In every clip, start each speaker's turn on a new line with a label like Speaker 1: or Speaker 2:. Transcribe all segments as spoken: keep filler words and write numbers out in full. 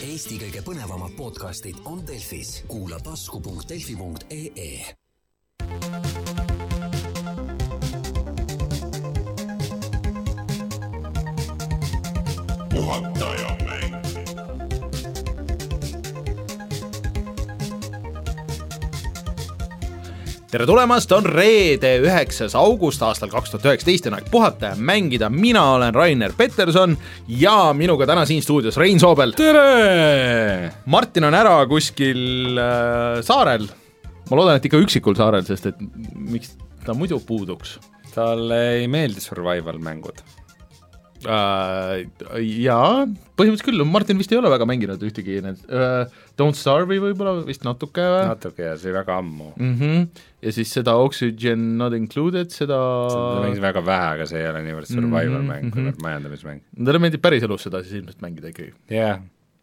Speaker 1: Eesti kõige põnevamad podcastid on Delfis. Kuula tasku punkt delfi punkt ee. Puhataja mäng. Tere tulemast, on reede üheksas august aastal kaks tuhat üheksateist ja aeg puhata ja mängida. Mina olen Rainer Peterson ja minuga täna siin stuudios Rein Soobel.
Speaker 2: Tere!
Speaker 1: Martin on ära kuskil äh, saarel. Ma loodan, et ikka üksikul saarel, sest et miks ta muidu puuduks?
Speaker 2: Talle ei meeldi survival mängud.
Speaker 1: Uh, jaa, põhimõtteliselt küll, Martin vist ei ole väga mänginud ühtegi need uh, Don't Starve'i võib-olla vist natuke
Speaker 2: natuke ja see väga ammu
Speaker 1: mm-hmm. Ja siis seda Oxygen Not Included seda
Speaker 2: seda mängis väga vähe, aga see ei ole niivõrd survival mm-hmm. mäng, kuivõrd majandamismäng.
Speaker 1: Talle meeldib päris elus seda siis ilmselt mängida ikkagi.
Speaker 2: Jah yeah.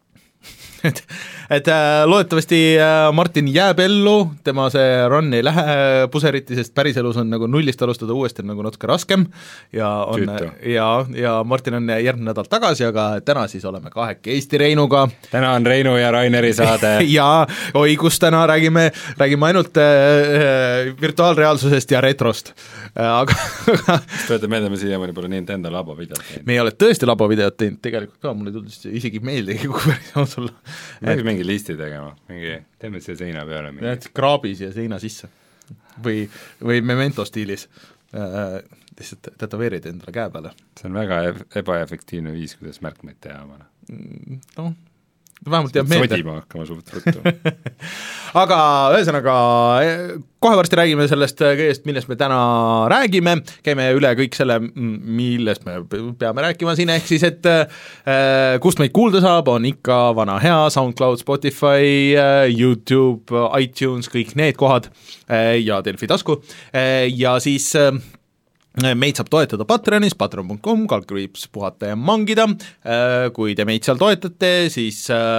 Speaker 1: et, et äh, loodetavasti äh, Martin jääb ellu, tema see run ei lähe puseriti, sest päris elus on nagu nullist alustada uuesti nagu natuke raskem ja, on, ja, ja Martin on järgmine nädal tagasi, aga täna siis oleme kahekesti Reinuga.
Speaker 2: Täna on Reinu ja Raineri saade.
Speaker 1: ja oi, kus täna räägime, räägime ainult äh, virtuaalreaalsusest ja retrost. Aga
Speaker 2: Tööte meelde, me siiamaani pole Nintendo labo videot teinud.
Speaker 1: Me ei ole tõesti labo videot teinud, tegelikult ka, mulle tulnud isegi meeldigi, kui päris on sulla.
Speaker 2: Võiks mingi listi tegema, mingi, teeme see seina peale mingi.
Speaker 1: Et kraabis ja seina sisse või, või Memento stiilis äh, lihtsalt tätoveerid endale käe peale.
Speaker 2: See on väga ebaefektiivne viis, kuidas märkmeid teha omale.
Speaker 1: No, vähemalt jääb meelde.
Speaker 2: Sodima hakkama suht ruttu.
Speaker 1: Aga ühesõnaga, kohe varsti räägime sellest kõigest, millest me täna räägime, käime üle kõik selle, millest me peame rääkima siin, ehk siis, et äh, kust meid kuulda saab, on ikka vana hea SoundCloud, Spotify, äh, YouTube, iTunes, kõik need kohad äh, ja Delfi tasku äh, ja siis äh, meid saab toetada Patreonis, patreon punkt com, kalkriips puhata ja mangida. Kui te meid seal toetate, siis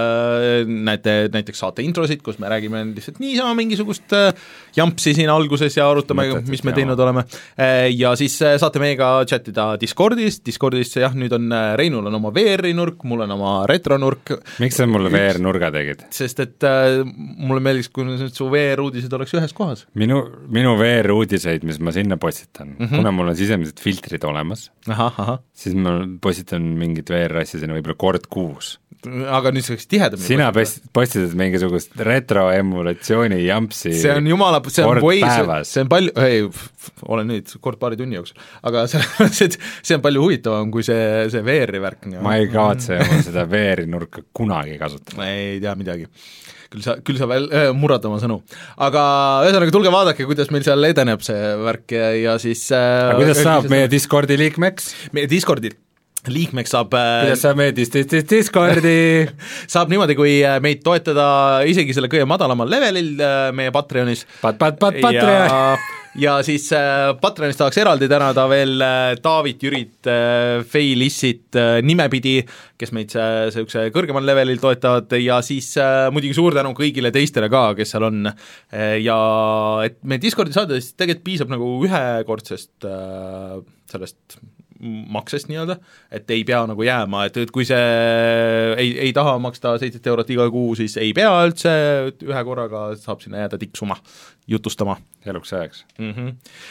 Speaker 1: näete, näiteks saate introsid, kus me räägime lihtsalt niisama mingisugust jampsi siin alguses ja arutame, Mõtetud, mis me teinud oleme. Ja siis saate meiega chattida Discordis, Discordis jah, nüüd on Reinul on oma V R-i nurk, mul on oma retronurk.
Speaker 2: Miks sa mulle V R-nurga tegid?
Speaker 1: Sest et mulle meeldis, kui su V R-uudised oleks ühes kohas.
Speaker 2: Minu, minu V R-uudiseid, mis ma sinna postitan, mm-hmm. kuna mul on sisemised filtrid olemas,
Speaker 1: aha, aha.
Speaker 2: siis ma postitan mingit V R-asja sinna võib-olla kord kuus.
Speaker 1: Aga nüüd see oleks tihedamini.
Speaker 2: Sina postitad mingisugust retroemulatsiooni jampsi
Speaker 1: see on jumala, see on
Speaker 2: kord
Speaker 1: või,
Speaker 2: päevas.
Speaker 1: See, see on palju, ei, olen nüüd kord paari tunni jooksul, aga see, see on palju huvitavam kui see, see V R-i värk.
Speaker 2: Ma ei kavatse mm. seda V R-i nurka kunagi kasutada.
Speaker 1: Ma ei tea midagi. Küll sa, küll sa veel äh, murrad oma sõnu. Aga ühesõnaga tulge vaadake, kuidas meil seal edeneb see värk ja, ja siis äh,
Speaker 2: aga kuidas saab meie Discordi liikmeks?
Speaker 1: Meie Discordi liikmeks saab äh,
Speaker 2: kuidas saab meie dis- dis- dis- Discordi
Speaker 1: saab niimoodi, kui meid toetada isegi selle kõige madalamal levelil äh, meie Patreonis
Speaker 2: pat, pat, pat, Patreon
Speaker 1: ja, ja siis äh, Patreonis tahaks eraldi tänada veel äh, Taavit, Jürit, äh, Fei, Lissit äh, nimepidi, kes meid see, see üks kõrgemal levelil toetavad ja siis äh, muidugi suur tänu kõigile teistele ka, kes seal on äh, ja et me Discordi saada, siis tegelikult piisab nagu ühekordsest äh, sellest maksest nii-öelda, et ei pea nagu jääma, et, et kui see ei, ei taha maksta seitset eurot iga kuu, siis ei pea üldse, ühe korraga saab sinna jääda tiksuma, jutustama.
Speaker 2: Eluks ajaks.
Speaker 1: Mm-hmm.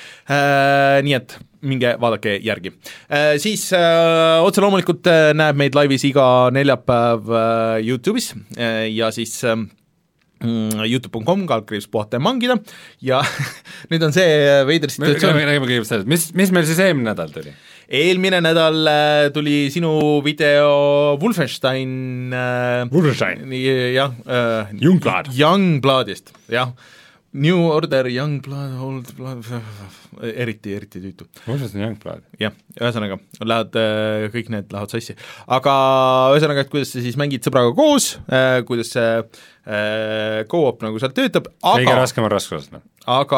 Speaker 1: Äh, nii et minge vaadake järgi. Äh, siis äh, otse loomulikult äh, näeb meid laivis iga neljapäev äh, YouTube'is äh, ja siis äh, youtube punkt com, kalkriips puhata ja mangida ja nüüd on see veider situatsioon.
Speaker 2: Mis, mis meil siis eelmine nädal tuli?
Speaker 1: Eelmine nädal tuli sinu video Wolfenstein
Speaker 2: Wolfenstein
Speaker 1: jah,
Speaker 2: Youngblood
Speaker 1: Youngbloodist, jah. New Order, Youngblood, Old Blood, eriti, eriti tüütu.
Speaker 2: Wolfenstein Youngblood.
Speaker 1: jah, ühesõnaga, lähed, kõik need lähevad sassi. Aga ühesõnaga, et kuidas sa siis mängid sõbraga koos, kuidas see co-op nagu seal töötab, aga
Speaker 2: kõige raskem on raskusest.
Speaker 1: Aga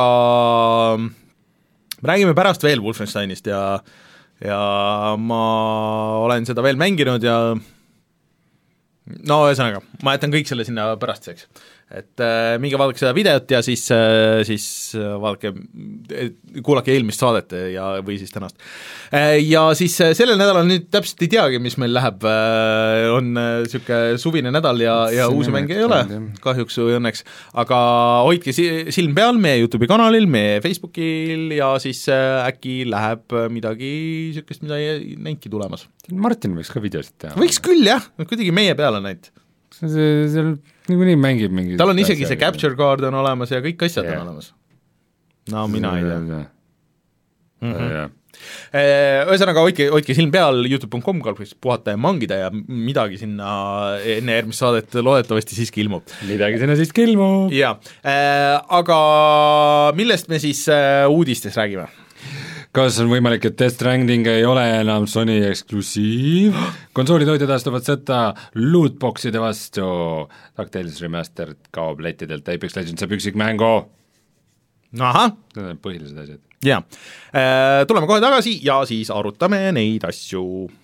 Speaker 1: räägime pärast veel Wolfensteinist ja ja ma olen seda veel mänginud ja no ühesõnaga, ma jätan kõik selle sinna pärastiseks. Et äh, minge vaadake seda videot ja siis äh,, siis äh, vaadake, kuulake eelmist saadet ja, või siis tänast äh,. Ja siis äh, sellel nädalal nüüd täpselt ei teagi, mis meil läheb äh,, on niisugune äh, suvine nädal ja, ja uusi mänge ei ole, kahjuks või õnneks, aga hoidke silm peal meie YouTube'i kanalil, meie Facebookil ja siis äh, äkki läheb midagi niisugust, mida ei näinudki tulemas.
Speaker 2: Martin võiks ka videosid teha.
Speaker 1: Võiks küll jah, kuidagi meie peale näinud.
Speaker 2: see, seal niikuinii mängib mingi
Speaker 1: tal on isegi see capture card on olemas ja kõik asjad yeah. on olemas. No mina ei tea.
Speaker 2: Mm-hmm.
Speaker 1: Ühesõnaga, hoidke, hoidke silm peal youtube punkt com kalbis puhata ja mangida ja midagi sinna enne järgmist saadet loodetavasti siiski ilmub.
Speaker 2: Midagi sinna siiski ilmub.
Speaker 1: Jaa, aga millest me siis uudistes räägime?
Speaker 2: Kas on võimalik, et Death Stranding ei ole enam Sony eksklusiiv? Konsoolitootjad astuvad sõtta lootboxide vastu. DuckTales Remastered kaob lettidelt, Apex Legends saab üksikmängu.
Speaker 1: Ahah.
Speaker 2: Need on põhilised asjad.
Speaker 1: Jaa, tuleme kohe tagasi ja siis arutame neid asju.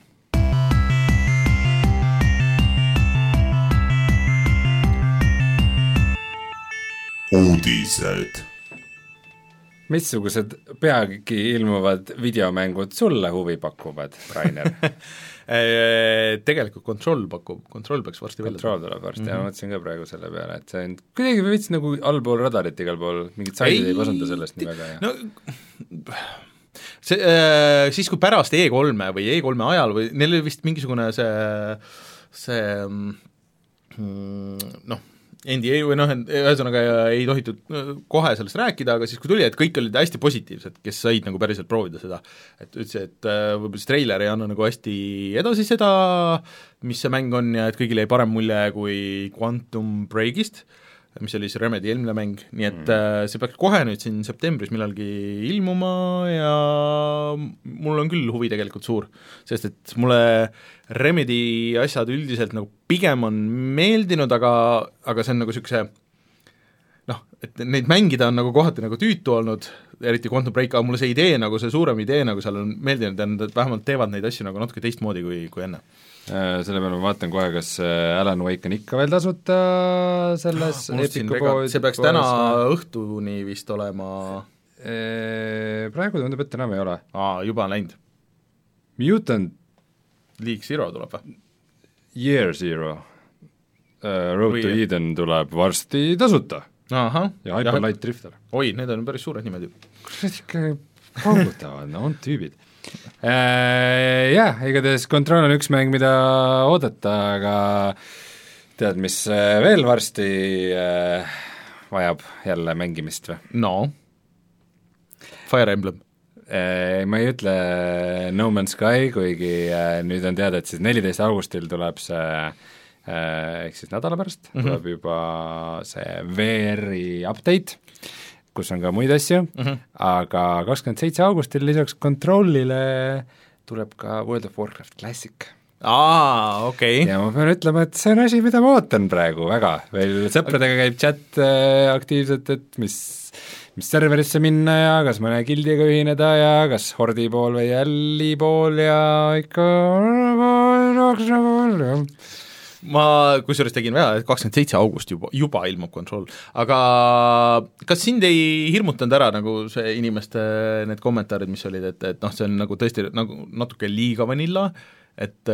Speaker 3: Uudised.
Speaker 2: Missugused peagi ilmuvad videomängud sulle huvi pakuvad, Rainer?
Speaker 1: Tegelikult Control pakub, Control peaks varsti välja.
Speaker 2: Control tuleb varsti mm -hmm. ja ma mõtlesin ka praegu selle peale, et see on kuidagi veits nagu allpool radarit igal pool, mingid saidid ei pasunda sellest nii väga. Ja. No,
Speaker 1: see, äh, siis kui pärast E kolme või E kolme ajal või neil oli vist mingisugune see, see mm, noh, N D A või noh, ühesõnaga ei tohitud kohe sellest rääkida, aga siis kui tuli, et kõik olid hästi positiivsed, kes said nagu päriselt proovida seda, et ütles, et võib-olla see treiler ei anna nagu hästi edasi seda, mis see mäng on ja et kõigil jäi parem mulje kui Quantum Breakist, mis oli see Remedy eelmine mäng, nii et mm. see peaks kohe nüüd siin septembris millalgi ilmuma ja mul on küll huvi tegelikult suur, sest et mulle Remedy asjad üldiselt nagu pigem on meeldinud, aga, aga see on nagu niisuguse noh, et neid mängida on nagu kohati nagu tüütu olnud, eriti Quantum Break, aga mulle see idee, nagu see suurem idee nagu seal on meeldinud ja nad vähemalt teevad neid asju nagu natuke teistmoodi kui, kui enne.
Speaker 2: Selle peale ma vaatan kohe, kas Alan Wake on ikka veel tasuta selles oh, Epiku pood.
Speaker 1: See peaks täna õhtuni vist olema.
Speaker 2: Praegu tundub, et enam ei ole.
Speaker 1: Aa, juba on läinud.
Speaker 2: Mutant
Speaker 1: League Zero tuleb või?
Speaker 2: Year Zero uh, Road Või... to Eden tuleb varsti tasuta.
Speaker 1: Aha.
Speaker 2: Ja Hyper Light Drifter.
Speaker 1: Oi, need on päris suured nimed ju.
Speaker 2: Kus ikka paugutavad, no on tüübid. Äh, jah, igatahes Control on üks mäng, mida oodata, aga tead, mis veel varsti äh, vajab jälle mängimist või?
Speaker 1: No, Fire Emblem.
Speaker 2: Äh, ma ei ütle No Man's Sky, kuigi äh, nüüd on teada, et siis neliteist augustil tuleb see äh, ehk siis nädala pärast mm -hmm. tuleb juba see V R-i update, kus on ka muid asju mm, -hmm. aga kakskümmend seitse augustil lisaks Controlile tuleb ka World of Warcraft Classic.
Speaker 1: Aa, okei okay..
Speaker 2: ja ma pean ütlema, et see on asi, mida ma ootan praegu väga, veel sõpradega käib chat äh, aktiivselt, et mis, mis serverisse minna ja kas mõne gildiga ühineda ja kas Hordi pool või Alli pool ja ikka
Speaker 1: ma kusjuures tegin väga, et kakskümmend seitse august juba, juba ilmub Control, aga kas sind ei hirmutanud ära nagu see inimeste need kommentaarid, mis olid, et, et noh, see on nagu tõesti nagu natuke liiga vanilla, et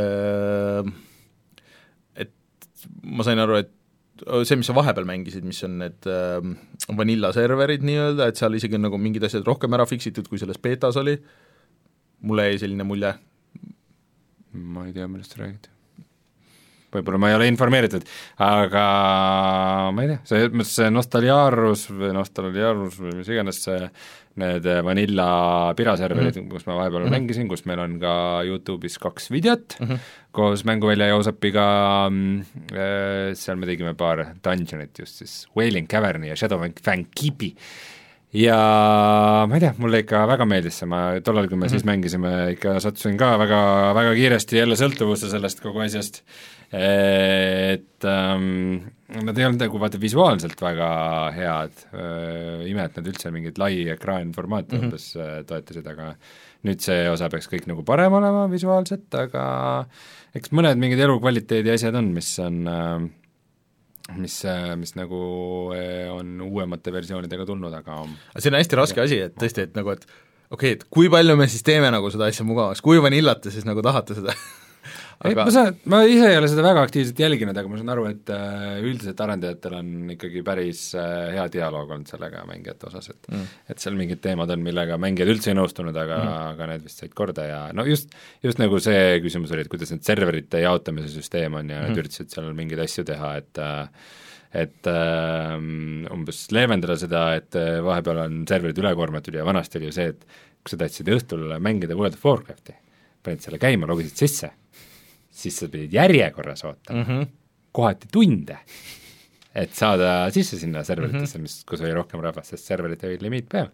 Speaker 1: et ma sain aru, et see, mis sa vahepeal mängisid, mis on need vanilla serverid nii-öelda, et seal isegi nagu mingid asjad rohkem ära fiksitud, kui selles betas oli, mulle jäi selline mulje.
Speaker 2: Ma ei tea, millest sa räägid. Võib-olla ma ei ole informeeritud, aga ma ei tea, see, see nostalgiaarus või nostalgiaarus või mis iganes see, need vanilla piraserverid mm, -hmm. kus ma vahepeal mm -hmm. mängisin, kus meil on ka YouTube'is kaks videot mm -hmm. koos mänguvälja ja Josepiga, seal me tegime paar dungeonit just siis, Wailing Caverni ja Shadow Fang Keepi ja ma ei tea, mulle ikka väga meeldis see, ma tollal, kui me mm -hmm. siis mängisime, ikka sattusin ka väga, väga kiiresti jälle sõltuvusse sellest kogu asjast, et ähm, nad ei olnud nagu vaata visuaalselt väga head, ime, et nad üldse mingit lai ekraanformaati mm -hmm. umbes toetasid, aga nüüd see osa peaks kõik nagu parem olema visuaalselt, aga eks mõned mingid elukvaliteedi asjad on, mis on mis, mis nagu on uuemate versioonidega tulnud, aga
Speaker 1: see on hästi raske asi, et tõesti, et nagu, et okei okay,, et kui palju me siis teeme nagu seda asja mugavaks, kui vanillate siis nagu tahate seda
Speaker 2: aga... ma saan, ma ise ei ole seda väga aktiivselt jälginud, aga ma saan aru, et üldiselt arendajatel on ikkagi päris hea dialoog olnud sellega mängijate osas, et mm. et seal mingid teemad on, millega mängijad üldse ei nõustunud, aga mm., aga need vist said korda ja no just, just nagu see küsimus oli, et kuidas need serverite jaotamise süsteem on ja mm. nad üritasid seal mingeid asju teha, et et um, umbes leevendada seda, et vahepeal on serverid ülekoormatud ja vanasti oli ju see, et kui sa tahtsid õhtul mängida World of Warcrafti, panid selle käima, logisid sisse, siis sa pidid järjekorras ootama mm, -hmm. kohati tunde, et saada sisse sinna serveritesse mm, -hmm. mis, kus oli rohkem rahvast, sest serverite olid limiit peal.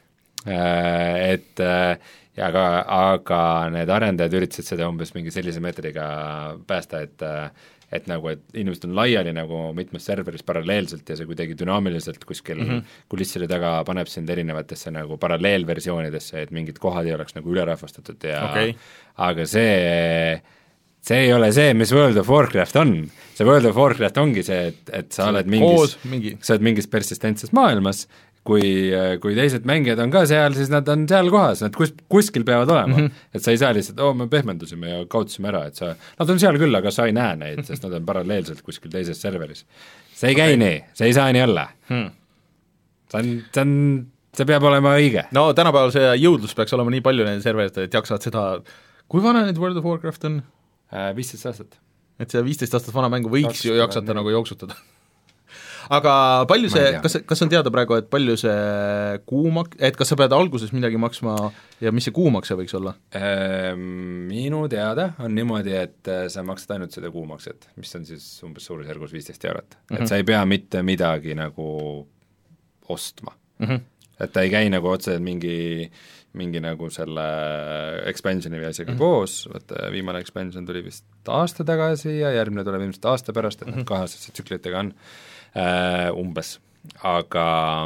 Speaker 2: Et ja aga, aga need arendajad üritasid seda umbes mingi sellise meetodiga päästa, et et nagu, et inimesed on laiali nagu mitmes serveris paralleelselt ja see kuidagi dünaamiliselt kuskil mm -hmm. kulisside taga paneb sind erinevatesse nagu paralleelversioonidesse, et mingid kohad ei oleks nagu ülerahvastatud ja okay. aga see see ei ole see, mis World of Warcraft on. See World of Warcraft ongi see, et, et sa oled mingis, mingi. sa oled mingis persistentses maailmas, kui, kui teised mängijad on ka seal, siis nad on seal kohas, nad kus, kuskil peavad olema mm, -hmm. et sa ei saa lihtsalt, oo, me pehmendusime ja kaudsime ära, et sa, nad on seal küll, aga sa ei näe neid, sest nad on paralleelselt kuskil teises serveris. see ei käi okay. nii, see ei saa nii olla hmm.. see on, see on, see peab olema õige.
Speaker 1: No tänapäeval see jõudlus peaks olema nii palju nende serveritel, et jaksavad seda, kui vana nüüd World of Warcraft on?
Speaker 2: viisteist aastat.
Speaker 1: Et see viisteist aastat vana mängu võiks Kaks, ju jaksata nagu jooksutada. Aga palju see, kas, kas on teada praegu, et palju see kuumak-, et kas sa pead alguses midagi maksma ja mis see kuumakse võiks olla?
Speaker 2: Minu teada on niimoodi, et sa maksad ainult seda kuumakset, mis on siis umbes suurusjärgus viisteist eurot mm. -hmm. et sa ei pea mitte midagi nagu ostma mm. -hmm. et ta ei käi nagu otse mingi mingi nagu selle expansioni või asjaga mm -hmm. koos, vaata viimane expansion tuli vist aasta tagasi ja järgmine tuleb ilmselt aasta pärast, et mm -hmm. nad kaheaastaste tsüklitega on äh, umbes, aga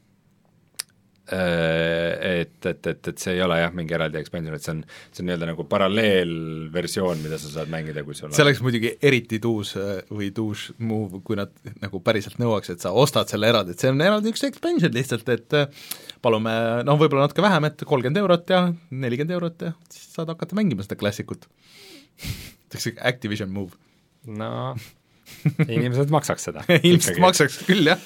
Speaker 2: äh, et, et, et, et see ei ole jah, mingi eraldi expansion, et see on, see on nii-öelda nagu paralleelversioon, mida sa saad mängida, kui sul
Speaker 1: see oleks muidugi eriti tuus või tuus move, kui nad nagu päriselt nõuaks, et sa ostad selle eraldi, et see on eraldi üks expansion lihtsalt, et palume, noh võib-olla natuke vähem, et kolmkümmend eurot ja nelikümmend eurot ja siis saad hakata mängima seda klassikut. see Activision move.
Speaker 2: No, inimesed maksaks seda.
Speaker 1: ilmselt maksaks küll, jah.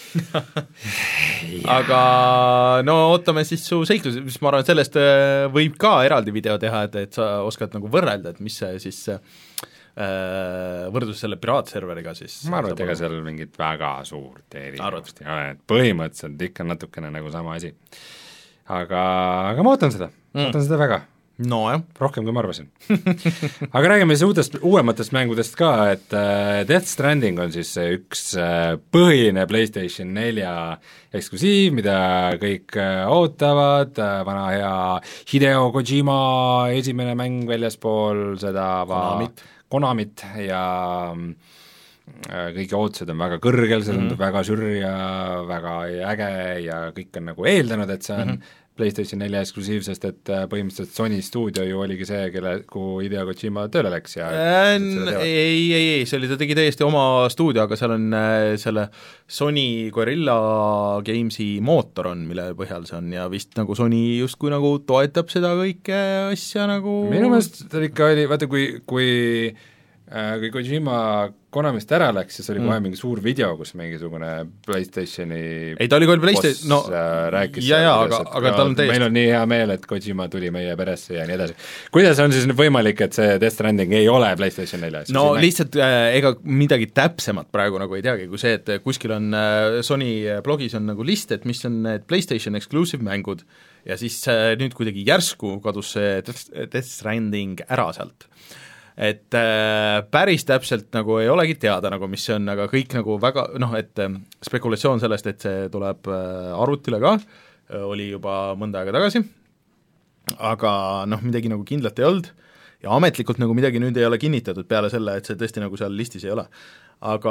Speaker 1: aga no ootame siis su seiklusi, mis ma arvan, et sellest võib ka eraldi video teha, et, et sa oskad nagu võrrelda, et mis see siis äh, võrdlus selle piraatserveriga siis
Speaker 2: ma arvan, et ega seal mingit väga suurt erinevust ei ole, et põhimõtteliselt ikka natukene nagu sama asi. aga, aga ma ootan seda mm., ootan seda väga.
Speaker 1: No jah.
Speaker 2: Rohkem kui ma arvasin. aga räägime siis uutest, uuematest mängudest ka, et uh, Death Stranding on siis üks uh, põhiline PlayStation nelja eksklusiiv, mida kõik uh, ootavad, uh, vana hea Hideo Kojima esimene mäng väljaspool seda Konamit, Konamit ja uh, kõik ootused on väga kõrgel, see tundub mm -hmm. väga sür ja väga äge ja kõik on nagu eeldanud, et see on mm -hmm. PlayStation nelja eksklusiiv, sest et põhimõtteliselt Sony stuudio ju oligi see, kelle, kuhu Hideo Kojima tööle läks ja
Speaker 1: äh, ei, ei, ei, see oli, ta tegi täiesti oma stuudio, aga seal on äh, selle Sony Guerrilla Gamesi mootor on, mille põhjal see on ja vist nagu Sony justkui nagu toetab seda kõike asja nagu
Speaker 2: minu meelest ta ikka oli, vaata kui, kui äh, kui Kojima Konamist ära läks, siis oli mm. kohe mingi suur video, kus mingisugune PlayStationi
Speaker 1: ei, ta oli kohe PlayStation, no
Speaker 2: rääkis
Speaker 1: jaa, jaa, aga, aga tal on täiesti
Speaker 2: meil on nii hea meel, et Kojima tuli meie peresse ja nii edasi. Kuidas on siis nüüd võimalik, et see Death Stranding ei ole PlayStation nelja?
Speaker 1: No lihtsalt äh, ega midagi täpsemat praegu nagu ei teagi, kui see, et kuskil on äh, Sony blogis on nagu list, et mis on need PlayStation exclusive mängud ja siis äh, nüüd kuidagi järsku kadus see Death Stranding ära sealt. Et äh, päris täpselt nagu ei olegi teada nagu, mis see on, aga kõik nagu väga, noh, et äh, spekulatsioon sellest, et see tuleb äh, arvutile ka äh,, oli juba mõnda aega tagasi, aga noh, midagi nagu kindlat ei olnud ja ametlikult nagu midagi nüüd ei ole kinnitatud peale selle, et see tõesti nagu seal listis ei ole. aga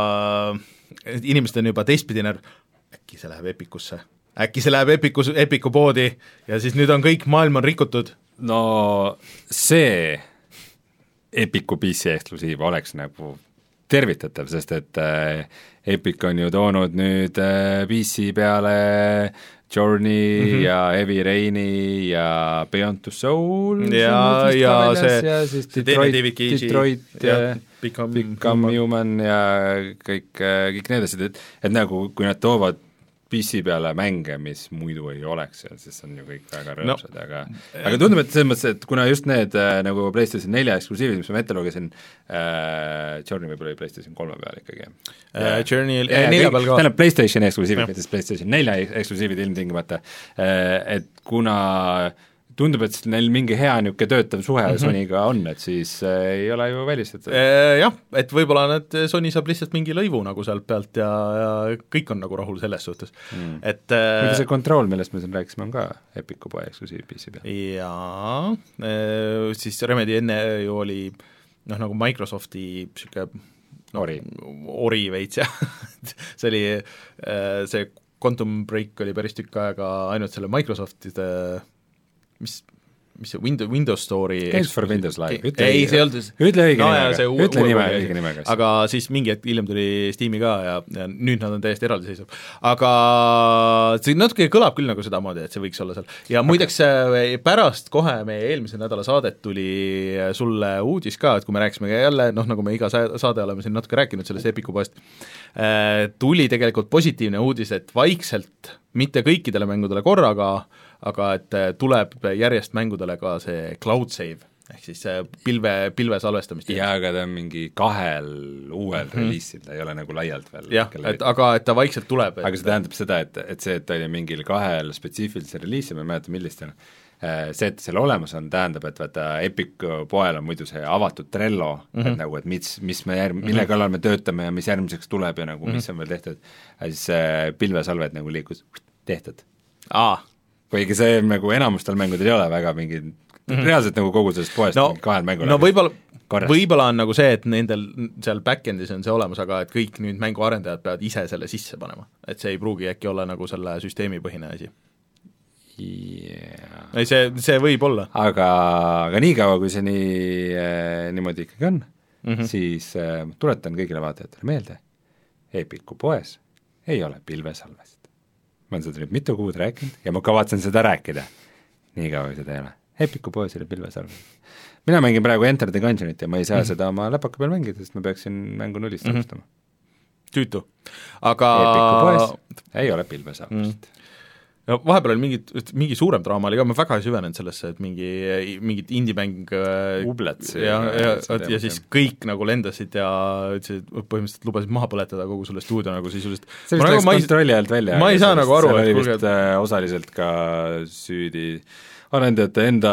Speaker 1: inimesed on juba teistpidi närv, äkki see läheb Epicusse, äkki see läheb Epicus, Epicu poodi ja siis nüüd on kõik, maailm on rikutud.
Speaker 2: No see Epicu P C eksklusiiv oleks nagu tervitatav, sest et äh, Epic on ju toonud nüüd äh, P C peale Journey mm -hmm. ja Heavy Raini ja Beyond Two Souls
Speaker 1: ja, ja see,
Speaker 2: ja siis
Speaker 1: see
Speaker 2: Detroit, Detroit ja, ja
Speaker 1: Become,
Speaker 2: Become Human ja kõik, kõik need asjad, et, et nagu kui nad toovad P C peale mänge, mis muidu ei oleks seal, siis on ju kõik väga rõõmsad no., aga aga tundub, et selles mõttes, et kuna just need äh, nagu PlayStation nelja eksklusiivid, mis ma ette lugesin äh,, Journey võib-olla oli PlayStation kolme peal ikkagi
Speaker 1: äh,. Journey nelja peal ka.
Speaker 2: Tähendab PlayStation eksklusiivid, mitte PlayStation nelja eksklusiivid ilmtingimata äh,, et kuna tundub, et neil mingi hea niisugune töötav suhe mm -hmm. Sonyga on, et siis äh, ei ole ju välistatud
Speaker 1: e,. Jah, et võib-olla need, Sony saab lihtsalt mingi lõivu nagu sealt pealt ja, ja kõik on nagu rahul selles suhtes mm., et
Speaker 2: muidu see Control, millest me siin rääkisime, on ka Epicu poe eksklusiiv P C peal.
Speaker 1: Jaa, siis Remedy enne ju oli noh, nagu Microsofti niisugune no,
Speaker 2: ori,
Speaker 1: ori veits, jah see oli, see Quantum Break oli päris tükk aega ainult selle Microsoftide mis, mis see Windows, Windows Store'i
Speaker 2: Games for Windows Live,
Speaker 1: ütle ei, see ei olnud
Speaker 2: ütle õige
Speaker 1: no,
Speaker 2: nimega, ütle nime, õige nimega.
Speaker 1: aga siis mingi hetk hiljem tuli Steam'i ka ja, ja nüüd nad on täiesti eraldiseisev. Aga see natuke kõlab küll nagu sedamoodi, et see võiks olla seal. Ja muideks okay. Pärast kohe meie eelmise nädala saadet tuli sulle uudis ka, et kui me rääkisime jälle, noh nagu me iga saade oleme siin natuke rääkinud sellest Epicu poest, tuli tegelikult positiivne uudis, et vaikselt mitte kõikidele mängudele korraga, aga et tuleb järjest mängudele ka see cloud save, ehk siis pilve, pilve salvestamist.
Speaker 2: jaa, aga ta on mingi kahel uuel mm-hmm. reliisil, ta ei ole nagu laialt veel.
Speaker 1: jah, et aga et ta vaikselt tuleb.
Speaker 2: aga see tähendab seda, et, et see, et ta oli mingil kahel spetsiifilisel reliisil, ma ei mäleta, millistel, see, et seal olemas on, tähendab, et vaata Epic poel on muidu see avatud Trello mm, -hmm. et nagu, et mis, mis me järg-, mille kallal me töötame ja mis järgmiseks tuleb ja nagu, mis mm -hmm. on veel tehtud, ja siis pilvesalved nagu liikus tehtud.
Speaker 1: aa
Speaker 2: kuigi see nagu enamustel mängudel ei ole väga mingi mm -hmm. reaalselt nagu kogu sellest poest no, kahel mängul
Speaker 1: no võib-olla, võib-olla on nagu see, et nendel seal back-endis on see olemas, aga et kõik nüüd mänguarendajad peavad ise selle sisse panema, et see ei pruugi äkki olla nagu selle süsteemipõhine asi
Speaker 2: yeah..
Speaker 1: ei, see, see võib olla.
Speaker 2: aga, aga niikaua, kui see nii äh, niimoodi ikkagi on mm, -hmm. siis äh, tuletan kõigile vaatajatele meelde, Epicu poes ei ole pilvesalvest. ma olen seda nüüd mitu kuud rääkinud ja ma kavatsen seda rääkida, nii kaua kui seda ei ole. Epicu poes oli pilvesalvest. mina mängin praegu Enter the Gungeonit ja ma ei saa mm -hmm. seda oma läpaka peal mängida, sest ma peaksin mängu nullist alustama mm
Speaker 1: -hmm.. tüütu. aga
Speaker 2: Epicu poes ei ole pilvesalvest mm.
Speaker 1: no vahepeal oli mingi, mingi suurem draama oli ka, ma väga ei süvenenud sellesse, et mingi, mingit indie-mäng
Speaker 2: Ublets
Speaker 1: ja, ja, ja, ja siis kõik nagu lendasid ja ütlesid, põhimõtteliselt lubasid maha põletada kogu selle stuudio nagu sisuliselt.
Speaker 2: see vist läks kontrolli alt välja.
Speaker 1: ma ei saa nagu aru,
Speaker 2: et kuulge, osaliselt ka süüdi arendajate enda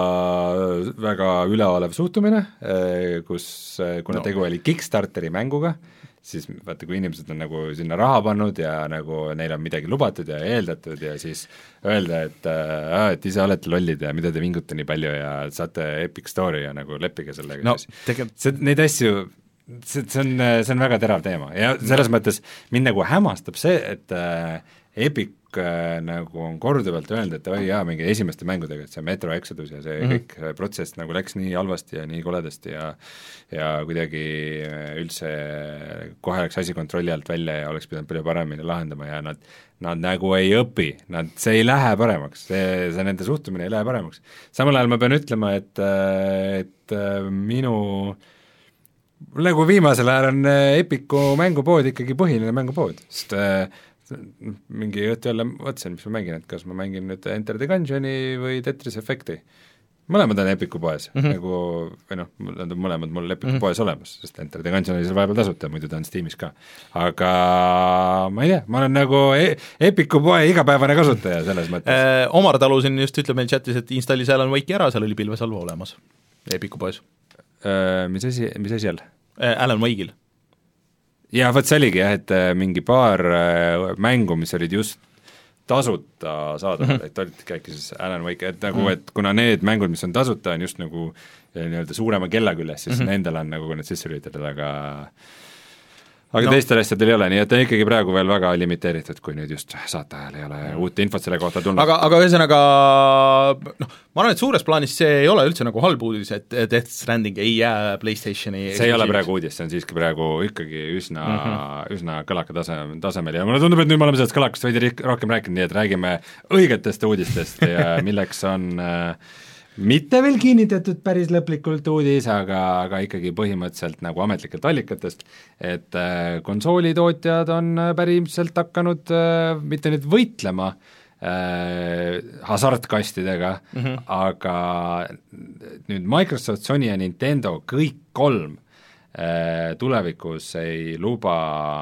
Speaker 2: väga üleolev suhtumine, kus, kuna no. tegu oli Kickstarteri mänguga, siis vaata, kui inimesed on nagu sinna raha pannud ja nagu neil on midagi lubatud ja eeldatud ja siis öelda, et äh, et ise olete lollid ja mida te vingute nii palju ja saate Epic Store'i ja nagu leppige sellega
Speaker 1: no, tegel...
Speaker 2: see, neid asju, see, see on, see on väga terav teema ja selles no. mõttes mind nagu hämmastab see, et äh, Epic äh, nagu on korduvalt öelnud, et oi jaa, mingi esimeste mängudega, et see Metro Exodus ja see mm -hmm. kõik see protsess nagu läks nii halvasti ja nii koledasti ja ja kuidagi üldse kohe läks asi kontrolli alt välja ja oleks pidanud palju paremini lahendama ja nad, nad nagu ei õpi, nad, see ei lähe paremaks, see, see nende suhtumine ei lähe paremaks. samal ajal ma pean ütlema, et, et minu nagu viimasel ajal on Epicu mängupood ikkagi põhiline mängupood, sest mingi õhtu jälle mõtlesin, mis ma mängin, et kas ma mängin nüüd Enter the Gungeoni või Tetris Effecti. mõlemad on Epicu poes mm, -hmm. nagu või noh, nad on mõlemad mul Epicu mm -hmm. poes olemas, sest Enter the Gungeon oli seal vahepeal tasuta, muidu ta on Steamis ka. aga ma ei tea, ma olen nagu e Epicu poe igapäevane kasutaja selles mõttes
Speaker 1: eh,. Omar Talu siin just ütleb meil chatis, et installis Alan Wake'i ära, seal oli pilvesalve olemas Epicu poes
Speaker 2: eh,. Mis asi, mis asi all
Speaker 1: eh,? Alan Wake'il.
Speaker 2: jaa, vot see oligi jah, et mingi paar mängu, mis olid just tasuta saadavad mm, -hmm. et olidki äkki siis Alan Wake, et nagu mm, -hmm. et kuna need mängud, mis on tasuta, on just nagu nii-öelda suurema kella küljes, siis mm -hmm. nendel on nagu, kui need sisse lülitada, aga aga
Speaker 1: no.
Speaker 2: teistel asjadel ei ole, nii et on ikkagi praegu veel väga limiteeritud, kui nüüd just saate ajal ei ole uut infot selle kohta tulnud.
Speaker 1: aga, aga ühesõnaga noh, ma arvan, et suures plaanis see ei ole üldse nagu halb uudis, et Death Stranding ei jää PlayStationi
Speaker 2: see ei ole praegu uudis, see on siiski praegu ikkagi üsna mm, -hmm. üsna kõlaka tase, tasemel ja mulle tundub, et nüüd me oleme sellest kõlakast veidi rohkem rääkinud, nii et räägime õigetest uudistest ja milleks on äh, mitte veel kinnitatud päris lõplikult uudis, aga, aga ikkagi põhimõtteliselt nagu ametlikelt allikatest, et äh, konsoolitootjad on päriselt hakanud äh, mitte nüüd võitlema äh, hasartkastidega mm, -hmm. aga nüüd Microsoft, Sony ja Nintendo kõik kolm äh, tulevikus ei luba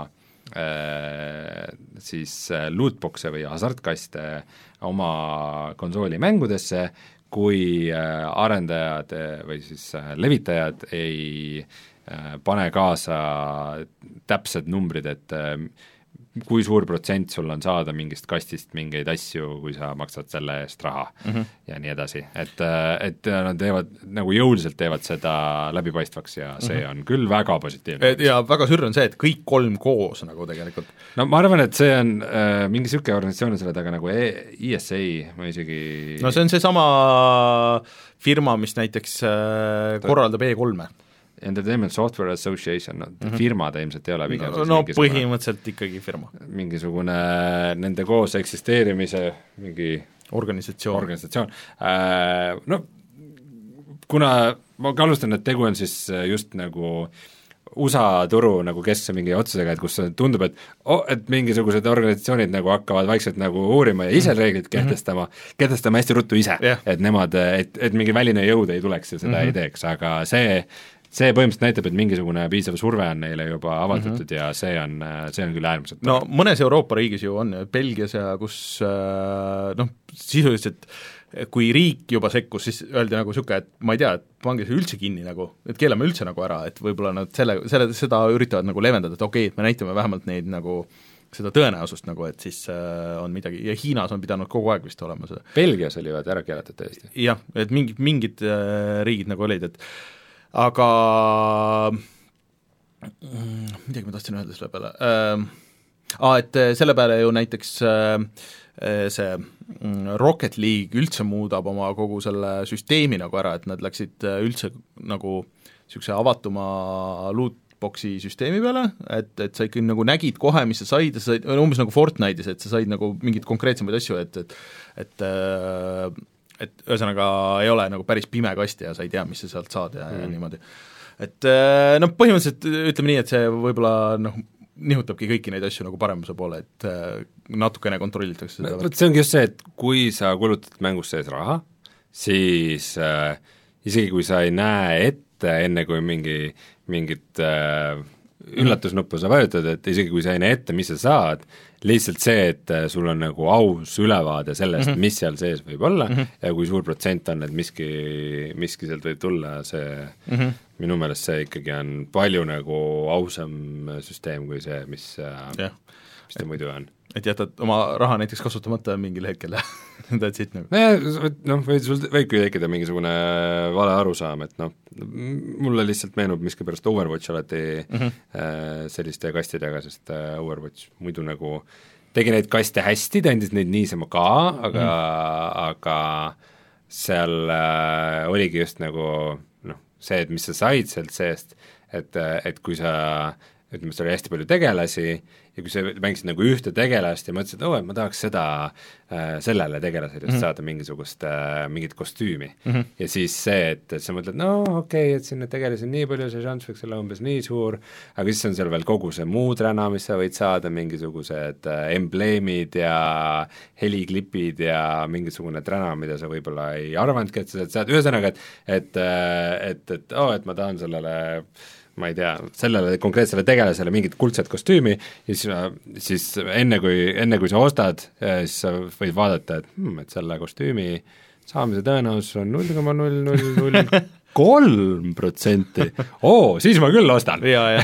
Speaker 2: äh, siis lootboxe või hasartkaste oma konsooli mängudesse, kui arendajad või siis levitajad ei pane kaasa täpsed numbrid, et kui suur protsent sul on saada mingist kastist mingeid asju, kui sa maksad selle eest raha mm -hmm. ja nii edasi, et, et nad teevad, nagu jõuliselt teevad seda läbipaistvaks ja see mm -hmm. on küll väga positiivne.
Speaker 1: Ja väga sürr on see, et kõik kolm koos nagu tegelikult.
Speaker 2: No ma arvan, et see on äh, mingi niisugune organisatsioon on selle taga nagu e I S A, ma isegi
Speaker 1: no see on seesama firma, mis näiteks äh, korraldab E kolme.
Speaker 2: Entertainment Software Association, no mm -hmm. firma ta ilmselt ei ole pigem
Speaker 1: no, no põhimõtteliselt ikkagi firma.
Speaker 2: Mingisugune nende koos eksisteerimise mingi
Speaker 1: organisatsioon,
Speaker 2: organisatsioon. Äh, no kuna ma kalustan, et tegu on siis just nagu U S A turu nagu keskse mingi otsusega, et kus tundub, et oh, et mingisugused organisatsioonid nagu hakkavad vaikselt nagu uurima ja ise reeglid kehtestama mm, -hmm. kehtestama hästi ruttu ise yeah., et nemad, et, et mingi väline jõud ei tuleks ja seda mm -hmm. ei teeks, aga see see põhimõtteliselt näitab, et mingisugune piisav surve on neile juba avaldatud mm -hmm. ja see on, see on küll äärmiselt
Speaker 1: no tore. Mõnes Euroopa riigis ju on, Belgias ja kus noh, sisuliselt kui riik juba sekkus, siis öeldi nagu niisugune, et ma ei tea, et pange see üldse kinni nagu, et keelame üldse nagu ära, et võib-olla nad selle, selle, seda üritavad nagu leevendada, et okei okay,, et me näitame vähemalt neid nagu seda tõenäosust nagu, et siis äh, on midagi, ja Hiinas on pidanud kogu aeg vist olema seda.
Speaker 2: Belgias oli vaid ära keelatud täiesti.
Speaker 1: jah, et mingid, mingid äh, riigid nagu olid, et aga midagi ma tahtsin öelda selle peale äh,, ah, et selle peale ju näiteks äh, see Rocket League üldse muudab oma kogu selle süsteemi nagu ära, et nad läksid üldse nagu niisuguse avatuma lootboxi süsteemi peale, et, et sa ikkagi nagu nägid kohe, mis sa said ja sa said, umbes nagu Fortnite'is, et sa said nagu mingeid konkreetsemaid asju, et, et et äh, et ühesõnaga ei ole nagu päris pime kast ja sa ei tea, mis sa sealt saad ja, mm. ja niimoodi. Et noh, põhimõtteliselt ütleme nii, et see võib-olla noh, nihutabki kõiki neid asju nagu paremuse poole, et natukene kontrollitakse seda.
Speaker 2: Vot see ongi just see, et kui sa kulutad mängus sees raha, siis äh, isegi kui sa ei näe ette, enne kui mingi, mingit äh, üllatusnuppu sa vajutad, et isegi kui sa ei näe ette, mis sa saad, lihtsalt see, et sul on nagu aus ülevaade sellest mm, -hmm. mis seal sees võib olla mm -hmm. ja kui suur protsent on, et miski, miski sealt võib tulla, see mm -hmm. minu meelest see ikkagi on palju nagu ausam süsteem kui see, mis,
Speaker 1: yeah.
Speaker 2: mis ta muidu on.
Speaker 1: Et jätad oma raha näiteks kasutamata mingil hetkel ja that's it nagu.
Speaker 2: Noh, või sul võibki tekkida mingisugune vale arusaam, et noh, mulle lihtsalt meenub miskipärast Overwatch alati mm -hmm. äh, selliste kastidega, sest äh, Overwatch muidu nagu tegi neid kaste hästi, ta andis neid niisama ka, aga mm, -hmm. aga seal äh, oligi just nagu noh, see, et mis sa said sealt seest, et, et kui sa ütleme, seal oli hästi palju tegelasi ja kui sa mängisid nagu ühte tegelast ja mõtlesid, et oo, et ma tahaks seda äh, sellele tegelasele just mm -hmm. saada mingisugust äh, mingit kostüümi mm. -hmm. ja siis see, et, et sa mõtled, no okei okay,, et siin neid tegelasi on nii palju, see šanss võiks olla umbes nii suur, aga siis on seal veel kogu see muu träna, mis sa võid saada, mingisugused äh, embleemid ja heliklipid ja mingisugune träna, mida sa võib-olla ei arvanudki, et sa saad, ühesõnaga, et et, et, et oo oh,, et ma tahan sellele ma ei tea, sellele konkreetsele tegelasele mingit kuldset kostüümi ja siis, siis enne, kui, enne kui sa ostad, siis sa võid vaadata, et hmm, et selle kostüümi saamise tõenäosus on null koma null null null kolm protsenti, oo, siis ma küll ostan.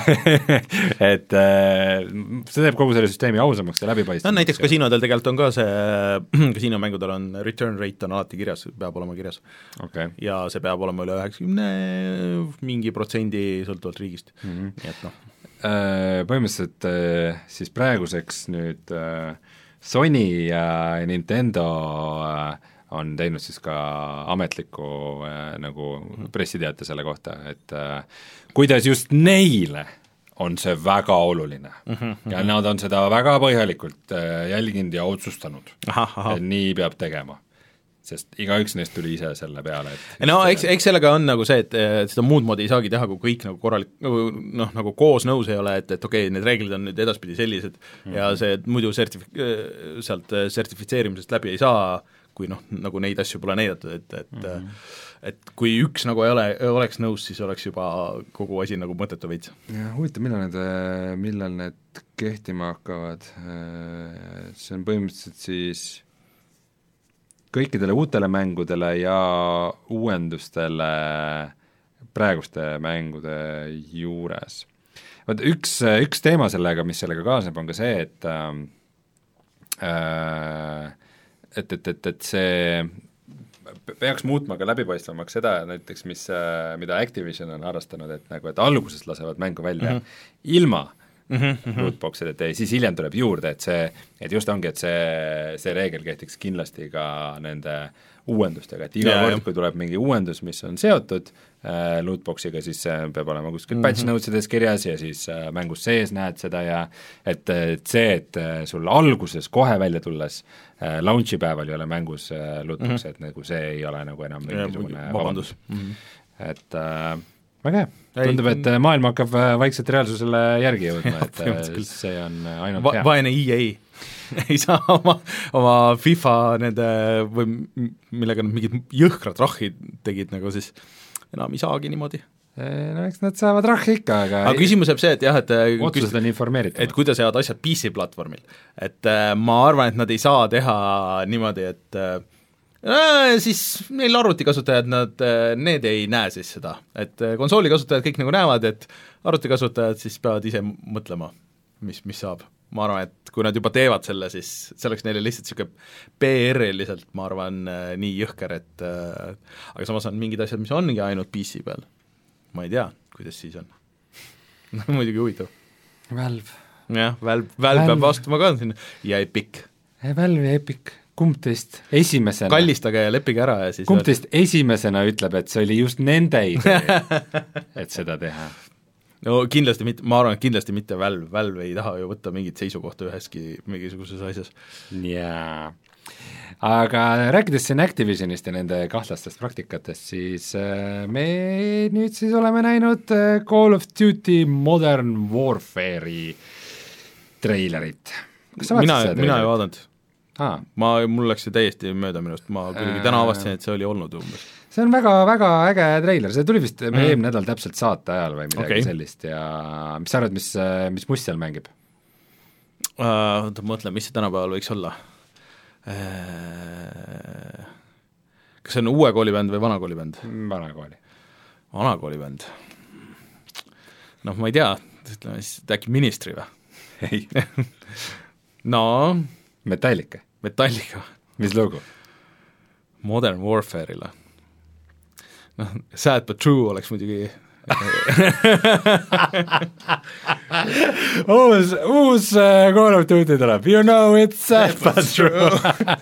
Speaker 2: et äh, see teeb kogu selle süsteemi ausamaks ja läbipaistvamaks.
Speaker 1: No näiteks kasiinodel tegelikult on ka see, kasiinomängudel on return rate on alati kirjas, peab olema kirjas
Speaker 2: okay.
Speaker 1: ja see peab olema üle üheksakümne mingi protsendi sõltuvalt riigist mm, -hmm. nii et noh.
Speaker 2: Põhimõtteliselt siis praeguseks nüüd Sony ja Nintendo on teinud siis ka ametliku nagu pressiteate selle kohta, et kuidas just neile on see väga oluline mm -hmm. ja nad on seda väga põhjalikult jälginud ja otsustanud, et nii peab tegema. Sest igaüks neist tuli ise selle peale, et
Speaker 1: no eks, eks sellega on nagu see, et, et seda muud moodi ei saagi teha, kui kõik nagu korralik, noh, nagu koos nõus ei ole, et, et okei okay,, need reeglid on nüüd edaspidi sellised mm -hmm. ja see muidu sertif-, sealt sertifitseerimisest läbi ei saa, kui noh, nagu neid asju pole näidatud, et, et mm -hmm. et kui üks nagu ei ole, oleks nõus, siis oleks juba kogu asi nagu mõttetu veits.
Speaker 2: jah, huvitav, millal need, millal need kehtima hakkavad, see on põhimõtteliselt siis kõikidele uutele mängudele ja uuendustele praeguste mängude juures. Vaat üks, üks teema sellega, mis sellega kaasneb, on ka see, et äh, et, et, et, et see peaks muutma ka läbipaistvamaks seda näiteks, mis, mida Activision on harrastanud, et nagu, et alguses lasevad mängu välja mm -hmm. ilma Mm -hmm. lootbox'id, et siis hiljem tuleb juurde, et see, et just ongi, et see, see reegel kehtiks kindlasti ka nende uuendustega, et iga yeah, kord, kui tuleb mingi uuendus, mis on seotud äh, lootbox'iga, siis see peab olema kuskil mm -hmm. patch notesides kirjas ja siis äh, mängus sees näed seda ja et, et see, et sul alguses kohe välja tulles äh, launch'i päeval ei ole mängus äh, lootbox'i mm, -hmm. et nagu see ei ole nagu enam mingisugune yeah, vabandus mm. -hmm. et äh, väga hea, tundub, et maailm hakkab vaikselt reaalsusele järgi jõudma, et see on ainult Va hea.
Speaker 1: Vaene E A ei saa oma, oma FIFA nende või millega nad mingid jõhkrad rahid tegid nagu siis enam ei saagi niimoodi.
Speaker 2: No eks nad saavad rahhi ikka, aga
Speaker 1: aga küsimus jääb see, et jah, et
Speaker 2: otsused on informeeritud.
Speaker 1: Et kuidas jäävad asjad P C-platvormil. Et äh, ma arvan, et nad ei saa teha niimoodi, et äh, Äh, siis neil arvutikasutajad, nad, need ei näe siis seda, et konsooli kasutajad kõik nagu näevad, et arvutikasutajad siis peavad ise mõtlema, mis, mis saab. Ma arvan, et kui nad juba teevad selle, siis see oleks neile lihtsalt niisugune P R-liselt, ma arvan, nii jõhker, et äh, aga samas on mingid asjad, mis ongi ainult P C peal. Ma ei tea, kuidas siis on. muidugi huvitav.
Speaker 2: Valve.
Speaker 1: jah, Valve, Valve peab vastuma ka sinna ja Epic.
Speaker 2: Valve ja Epic. Kumb teist esimesena
Speaker 1: kallistage ja leppige ära ja siis
Speaker 2: kumb teist esimesena ütleb, et see oli just nende idee, et seda teha?
Speaker 1: No kindlasti mitte, ma arvan, et kindlasti mitte Valve, Valve ei taha ju võtta mingit seisukohta üheski mingisuguses asjas.
Speaker 2: Jaa, aga rääkides siin Activisionist ja nende kahtlastest praktikatest, siis me nüüd siis oleme näinud Call of Duty Modern Warfare'i treilerit. Kas sa
Speaker 1: mina, mina ei vaadanud.
Speaker 2: Ah.
Speaker 1: ma, mul läks see täiesti mööda minust, ma kuidagi täna avastasin, et see oli olnud umbes.
Speaker 2: See on väga, väga äge treiler, see tuli vist mm. meie eelmine nädal täpselt saate ajal või midagi okay. sellist ja mis sa arvad, mis, mis must seal mängib?
Speaker 1: Uh, mõtlen, mis see tänapäeval võiks olla uh,? Kas see on uue koolibänd või vana koolibänd?
Speaker 2: Vana kooli.
Speaker 1: Vana koolibänd. Noh, ma ei tea, ütleme siis, et äkki Ministry või?
Speaker 2: Ei
Speaker 1: no
Speaker 2: Metallica.
Speaker 1: Metallica.
Speaker 2: Mis lugu?
Speaker 1: Modern Warfare'ile. Noh, Sad But True oleks muidugi
Speaker 2: uus, uus Call of Duty tuleb, you know it's Sad But True.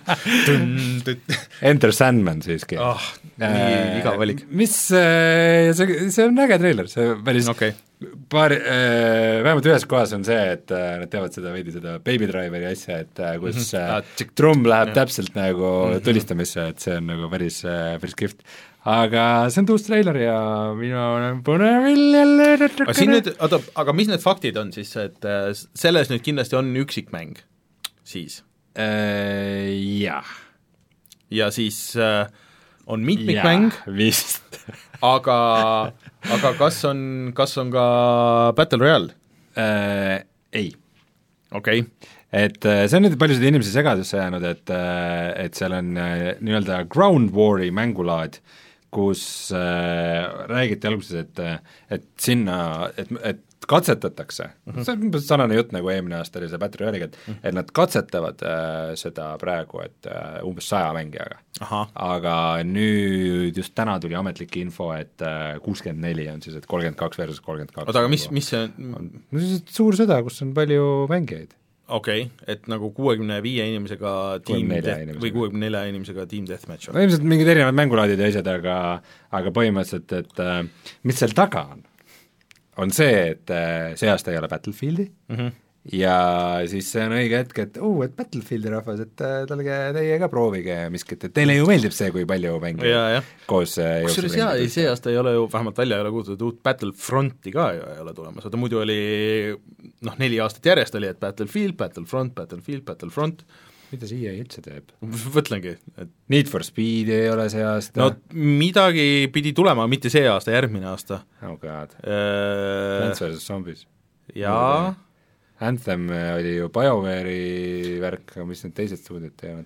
Speaker 2: Enter Sandman siiski.
Speaker 1: Oh, nii iga valik.
Speaker 2: Mis, see, see on äge treiler, see päris
Speaker 1: okay.
Speaker 2: Paari, äh, vähemalt ühes kohas on see, et äh, nad teevad seda veidi seda Baby Driveri asja, et äh, kus äh, trumm läheb ja. täpselt nagu tulistamisse, et see on nagu päris, äh, päris kihvt. Aga see on tuus treiler ja mina olen põnevil jälle
Speaker 1: aga siin nüüd, oota, aga mis need faktid on siis, et äh, selles nüüd kindlasti on üksikmäng siis
Speaker 2: äh,? Jah.
Speaker 1: Ja siis äh, on mitmikmäng
Speaker 2: vist
Speaker 1: aga, aga kas on, kas on ka Battle Royale
Speaker 2: äh,? Ei.
Speaker 1: Okei okay.
Speaker 2: Et see on nüüd paljusid inimesi segadusse jäänud, et, et seal on nii-öelda Ground War'i mängulaad, kus äh, räägiti alguses, et, et sinna, et, et katsetatakse mm, -hmm. see on umbes sarnane jutt, nagu eelmine aasta oli see Battle Royale'iga, et mm -hmm. et nad katsetavad äh, seda praegu, et äh, umbes saja mängijaga. Aga nüüd just täna tuli ametlik info, et äh, kuuskümmend neli on siis, et kolmkümmend kaks versus kolmkümmend kaks.
Speaker 1: oota, aga mis, mis see on?
Speaker 2: No see on suur sõda, kus on palju mängijaid.
Speaker 1: okei okay,, et nagu kuuekümne viie inimesega tiim death, või kuuekümne nelja inimesega tiim deathmatch on?
Speaker 2: no ilmselt mingid erinevad mängulaadid ja asjad, aga aga põhimõtteliselt, et äh, mis seal taga on, on see, et äh, see aasta ei ole Battlefieldi mm -hmm. ja siis see on õige hetk, et uu, et Battlefieldi rahvas, et äh, tulge teie ka proovige miskit, et teile ju meeldib see, kui palju mänge koos äh,
Speaker 1: kusjuures jaa, ei see aasta ei ole ju, vähemalt välja ei ole kuulutatud, uut Battlefronti ka ju ei ole tulemas, oota muidu oli noh, neli aastat järjest oli, et Battlefield, Battlefront, Battlefield, Battlefront.
Speaker 2: mida see E A üldse teeb?
Speaker 1: Mõtlengi, et
Speaker 2: Need for Speed ei ole see aasta.
Speaker 1: no midagi pidi tulema, mitte see aasta, järgmine aasta.
Speaker 2: Oh god
Speaker 1: uh,.
Speaker 2: Plants versus Zombies.
Speaker 1: jaa.
Speaker 2: Anthem oli ju BioWare'i värk, aga mis need teised stuudiod teevad?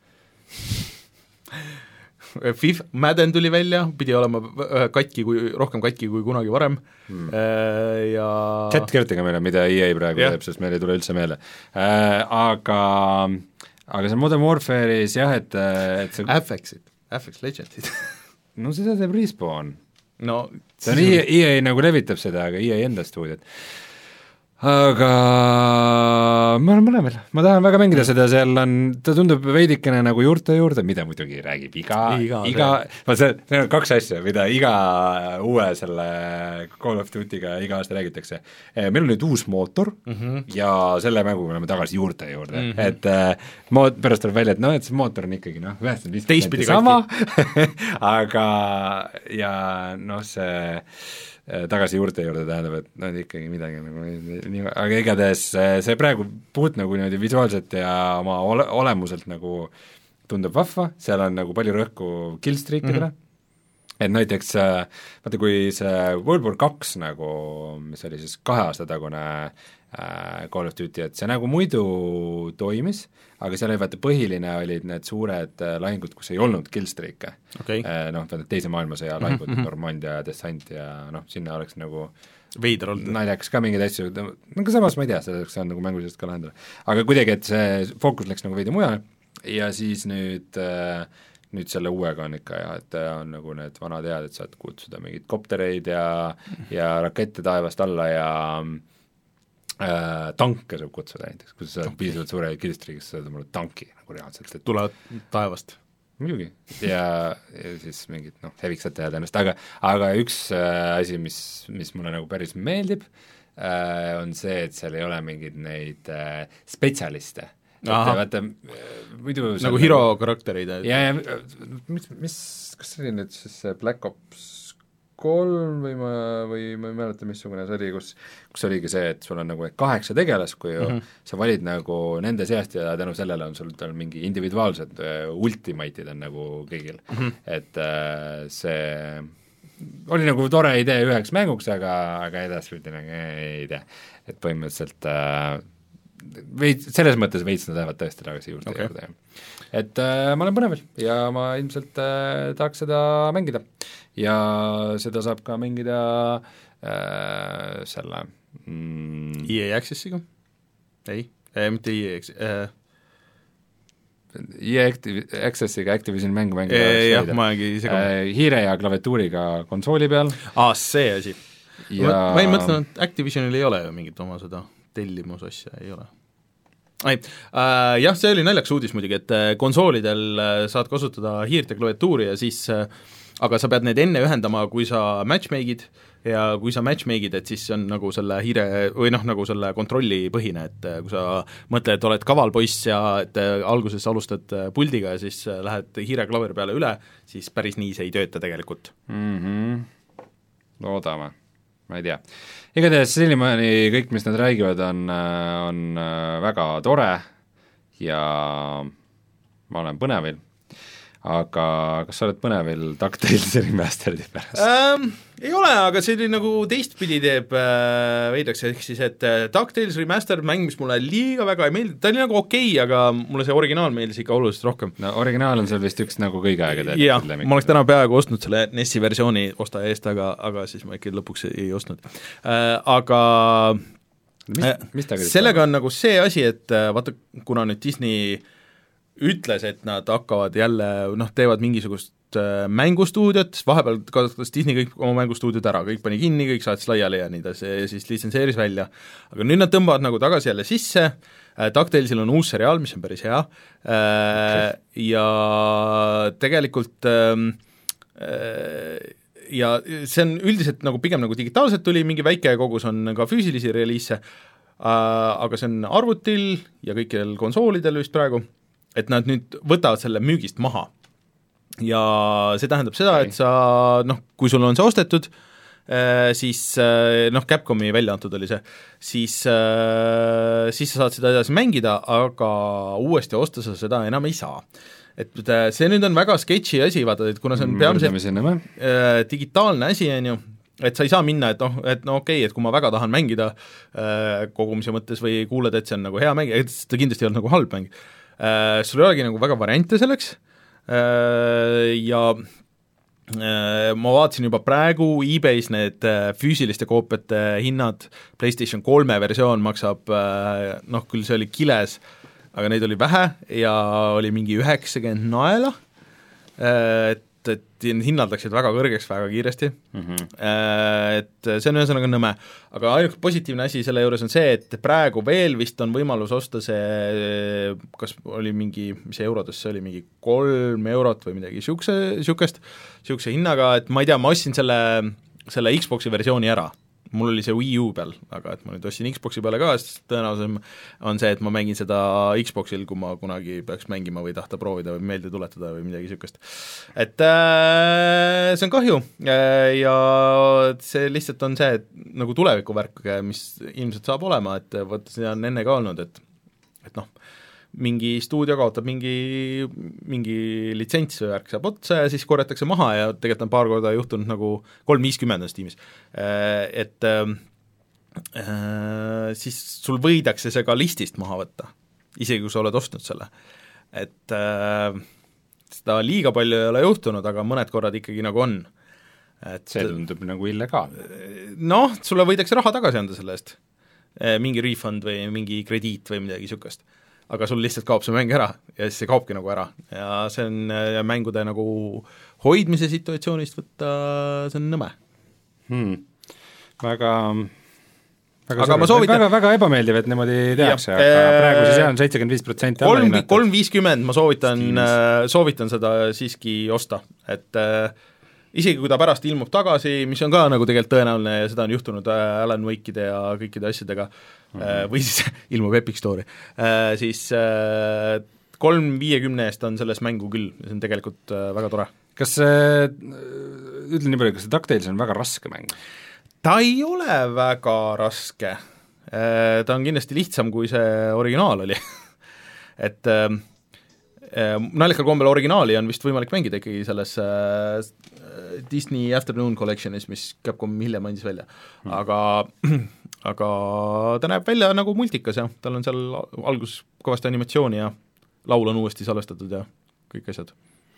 Speaker 1: FIFA, Madden tuli välja, pidi olema katki kui, rohkem katki kui kunagi varem hmm. ja
Speaker 2: chat kirjutage meile, mida E A praegu ja. teeb, sest meil ei tule üldse meelde äh,. Aga, aga see Modern Warfare'is jah, et, et see
Speaker 1: Aphexid, Aphex Legendsid
Speaker 2: no seda teeb Respawn.
Speaker 1: no
Speaker 2: see on E A, E A nagu levitab seda, aga E A enda stuudiot. Aga ma olen mõlemal, ma tahan väga mängida seda, seal on, ta tundub veidikene nagu juurte juurde, mida muidugi räägib iga, iga, iga ma see, need on kaks asja, mida iga uue selle Call of Duty'ga iga aasta räägitakse. Meil on nüüd uus mootor mm -hmm. ja selle mängu me oleme tagasi juurte juurde mm, -hmm. et äh, mood, pärast tuleb välja, et noh, et see mootor on ikkagi noh,
Speaker 1: teistpidi
Speaker 2: sama aga ja noh, see tagasi juurde juurde tähendab, et noh, ikkagi midagi nagu nii, aga igatahes see praegu puut nagu niimoodi visuaalselt ja oma ole, olemuselt nagu tundub vahva, seal on nagu palju rõhku killstreakidele mm, -hmm. et näiteks vaata, kui see World War kaks nagu, mis oli siis kahe aasta tagune äh, Call of Duty, et see nagu muidu toimis, aga seal oli vaata põhiline olid need suured äh, lahingud, kus ei olnud killstreake
Speaker 1: okay.
Speaker 2: äh, noh, teise maailmasõja lahingud mm, -hmm. Normandia ja Descent ja noh, sinna oleks nagu
Speaker 1: veider olnud.
Speaker 2: naljakas ka mingeid asju, no aga samas ma ei tea, selleks on nagu mängulisest ka lahendada. Aga kuidagi, et see fookus läks nagu veidi mujale ja siis nüüd äh, nüüd selle uuega on ikka jah, et on nagu need vanad head, et saad kutsuda mingeid koptereid ja ja rakette taevast alla ja Äh, tanke saab kutsuda näiteks, kui sa saad piisavalt suure killstreak'is, sa saad omale tanki nagu reaalselt, et
Speaker 1: tulevad taevast.
Speaker 2: muidugi, ja, ja siis mingid noh, heviksad teha tõenäoliselt, aga aga üks äh, asi, mis, mis mulle nagu päris meeldib äh,, on see, et seal ei ole mingeid neid äh, spetsialiste. vaata, muidu
Speaker 1: nagu hero karakterid.
Speaker 2: ja, ja mis, mis, kas see oli nüüd siis Black Ops kolm või ma, või ma ei mäleta, missugune see oli, kus kus oligi see, et sul on nagu kaheksa tegelast, kui ju mm -hmm. sa valid nagu nende seast ja tänu sellele on sul tal mingi individuaalsed uh, ultimate'id on nagu kõigil mm, -hmm. et uh, see oli nagu tore idee üheks mänguks, aga, aga edaspidi nagu ei tea, et põhimõtteliselt uh, veid, selles mõttes veits nad lähevad tõesti tagasi juurde okay. juurde. Et äh, ma olen põneval ja ma ilmselt äh, tahaks seda mängida ja seda saab ka mängida äh, selle mm,
Speaker 1: E A Accessiga? ei äh,, mitte E A Accessiga äh.
Speaker 2: E A Activ- Accessiga Activision mängu mängida
Speaker 1: e, jah, ma olengi segama
Speaker 2: äh, hiire ja klaviatuuriga konsooli peal.
Speaker 1: aa, see asi ja... ma, ma ei mõtlenud, et Activisionil ei ole ju mingit oma seda tellimusasja, ei ole. Ai, äh, jah, see oli naljakas uudis muidugi, et konsoolidel saad kasutada hiirt ja klaviatuuri ja siis äh, aga sa pead need enne ühendama, kui sa matchmake'id ja kui sa matchmake'id, et siis see on nagu selle hiire või noh, nagu selle kontrolli põhine, et kui sa mõtled, et oled kaval poiss ja et alguses alustad puldiga ja siis lähed hiire-klaveri peale üle, siis päris nii see ei tööta tegelikult
Speaker 2: mm. -hmm. loodame, ma ei tea. igatahes senimaani kõik, mis nad räägivad, on, on väga tore ja ma olen põnevil. aga kas sa oled põnevil DuckTalesi remaster'i pärast
Speaker 1: ähm,? Ei ole, aga see oli nagu teistpidi teeb äh, veidraks, ehk siis et äh, DuckTales remaster mäng, mis mulle liiga väga ei meeldi, ta oli nagu okei okay,, aga mulle see originaal meeldis ikka oluliselt rohkem.
Speaker 2: No originaal on seal vist üks nagu kõige aega teed.
Speaker 1: jah, ma oleks täna peaaegu ostnud selle N E S-i versiooni ostaja eest, aga, aga siis ma ikka lõpuks ei ostnud äh,. Aga
Speaker 2: mis, mis ta
Speaker 1: sellega on nagu see asi, et vaata, kuna nüüd Disney ütles, et nad hakkavad jälle, noh, teevad mingisugust äh, mängustuudiot, vahepeal kasutas Disney kõik oma mängustuudiot ära, kõik pani kinni, kõik saatis laiali ja nii edasi, ja siis litsenseeris välja. Aga nüüd nad tõmbavad nagu tagasi jälle sisse, äh, DuckTalesil on uus seriaal, mis on päris hea äh,, okay. ja tegelikult äh, ja see on üldiselt nagu pigem nagu digitaalselt tuli, mingi väike kogus on ka füüsilisi reliise, äh, aga see on arvutil ja kõikidel konsoolidel vist praegu, et nad nüüd võtavad selle müügist maha. Ja see tähendab seda, et sa, noh, kui sul on see ostetud, siis noh, Capcomi välja antud oli see, siis, siis sa saad seda edasi mängida, aga uuesti osta sa seda enam ei saa. Et see nüüd on väga sketši asi, vaata, et kuna see on peamiselt digitaalne asi, on ju, et sa ei saa minna, et noh, et no okei okay,, et kui ma väga tahan mängida kogumise mõttes või kuuled, et see on nagu hea mäng, et seda kindlasti ei olnud nagu halb mäng, Uh, sul ei olegi nagu väga variante selleks uh, ja uh, ma vaatasin juba praegu eBay's need uh, füüsiliste koopiate hinnad, PlayStation kolme versioon maksab uh, noh, küll see oli kiles, aga neid oli vähe ja oli mingi üheksakümmend naela, uh, et, et hinnad läksid väga kõrgeks väga kiiresti mm, -hmm. uh, et see on ühesõnaga nõme, aga ainuke positiivne asi selle juures on see, et praegu veel vist on võimalus osta see, kas oli mingi, mis eurodes see oli, mingi kolm eurot või midagi siukse, siukest, siukse hinnaga, et ma ei tea, ma ostsin selle, selle Xboxi versiooni ära, mul oli see Wii U peal, aga et ma nüüd ostsin Xboxi peale ka, sest tõenäoliselt on see, et ma mängin seda Xboxil, kui ma kunagi peaks mängima või tahta proovida või meelde tuletada või midagi niisugust. Et äh, see on kahju äh, ja see lihtsalt on see, et nagu tulevikuvärk, mis ilmselt saab olema, et võtta, see on enne ka olnud, et et noh, mingi stuudio kaotab mingi, mingi litsents või värk saab otsa ja siis korjatakse maha ja tegelikult on paar korda juhtunud nagu kolm viiskümmend on Steamis, et äh, siis sul võidakse see ka listist maha võtta, isegi kui sa oled ostnud selle, et äh, seda liiga palju ei ole juhtunud, aga mõned korrad ikkagi nagu on. Et
Speaker 2: see tundub nagu illegaal.
Speaker 1: Noh, sulle võidakse raha tagasi anda selle eest, mingi refund või mingi krediit või midagi niisugust, aga sul lihtsalt kaob see mäng ära ja siis see kaobki nagu ära ja see on ja mängude nagu hoidmise situatsioonist võtta, see on nõme
Speaker 2: hmm.. Väga väga,
Speaker 1: aga ma soovitan...
Speaker 2: väga, väga ebameeldiv, et niimoodi tehakse, aga ee... praegu siis jah on seitsekümmend viis protsenti
Speaker 1: kolm viiskümmend ma soovitan, soovitan seda siiski osta, et äh, isegi kui ta pärast ilmub tagasi, mis on ka nagu tegelikult tõenäoline ja seda on juhtunud Alan Wake'ide ja kõikide asjadega mm-hmm. või siis ilmub Epic Story, siis kolm viiekümne eest on selles mängu küll, see on tegelikult väga tore.
Speaker 2: Kas see, ütle nii palju, kas see DuckTales on väga raske mäng?
Speaker 1: Ta ei ole väga raske, ta on kindlasti lihtsam, kui see originaal oli et naljakal kombel originaali on vist võimalik mängida ikkagi selles äh, Disney Afternoon Collectionis, mis Capcom hiljem andis välja, aga aga ta näeb välja nagu multikas ja tal on seal alguses kõvasti animatsiooni ja laul on uuesti salvestatud ja kõik asjad.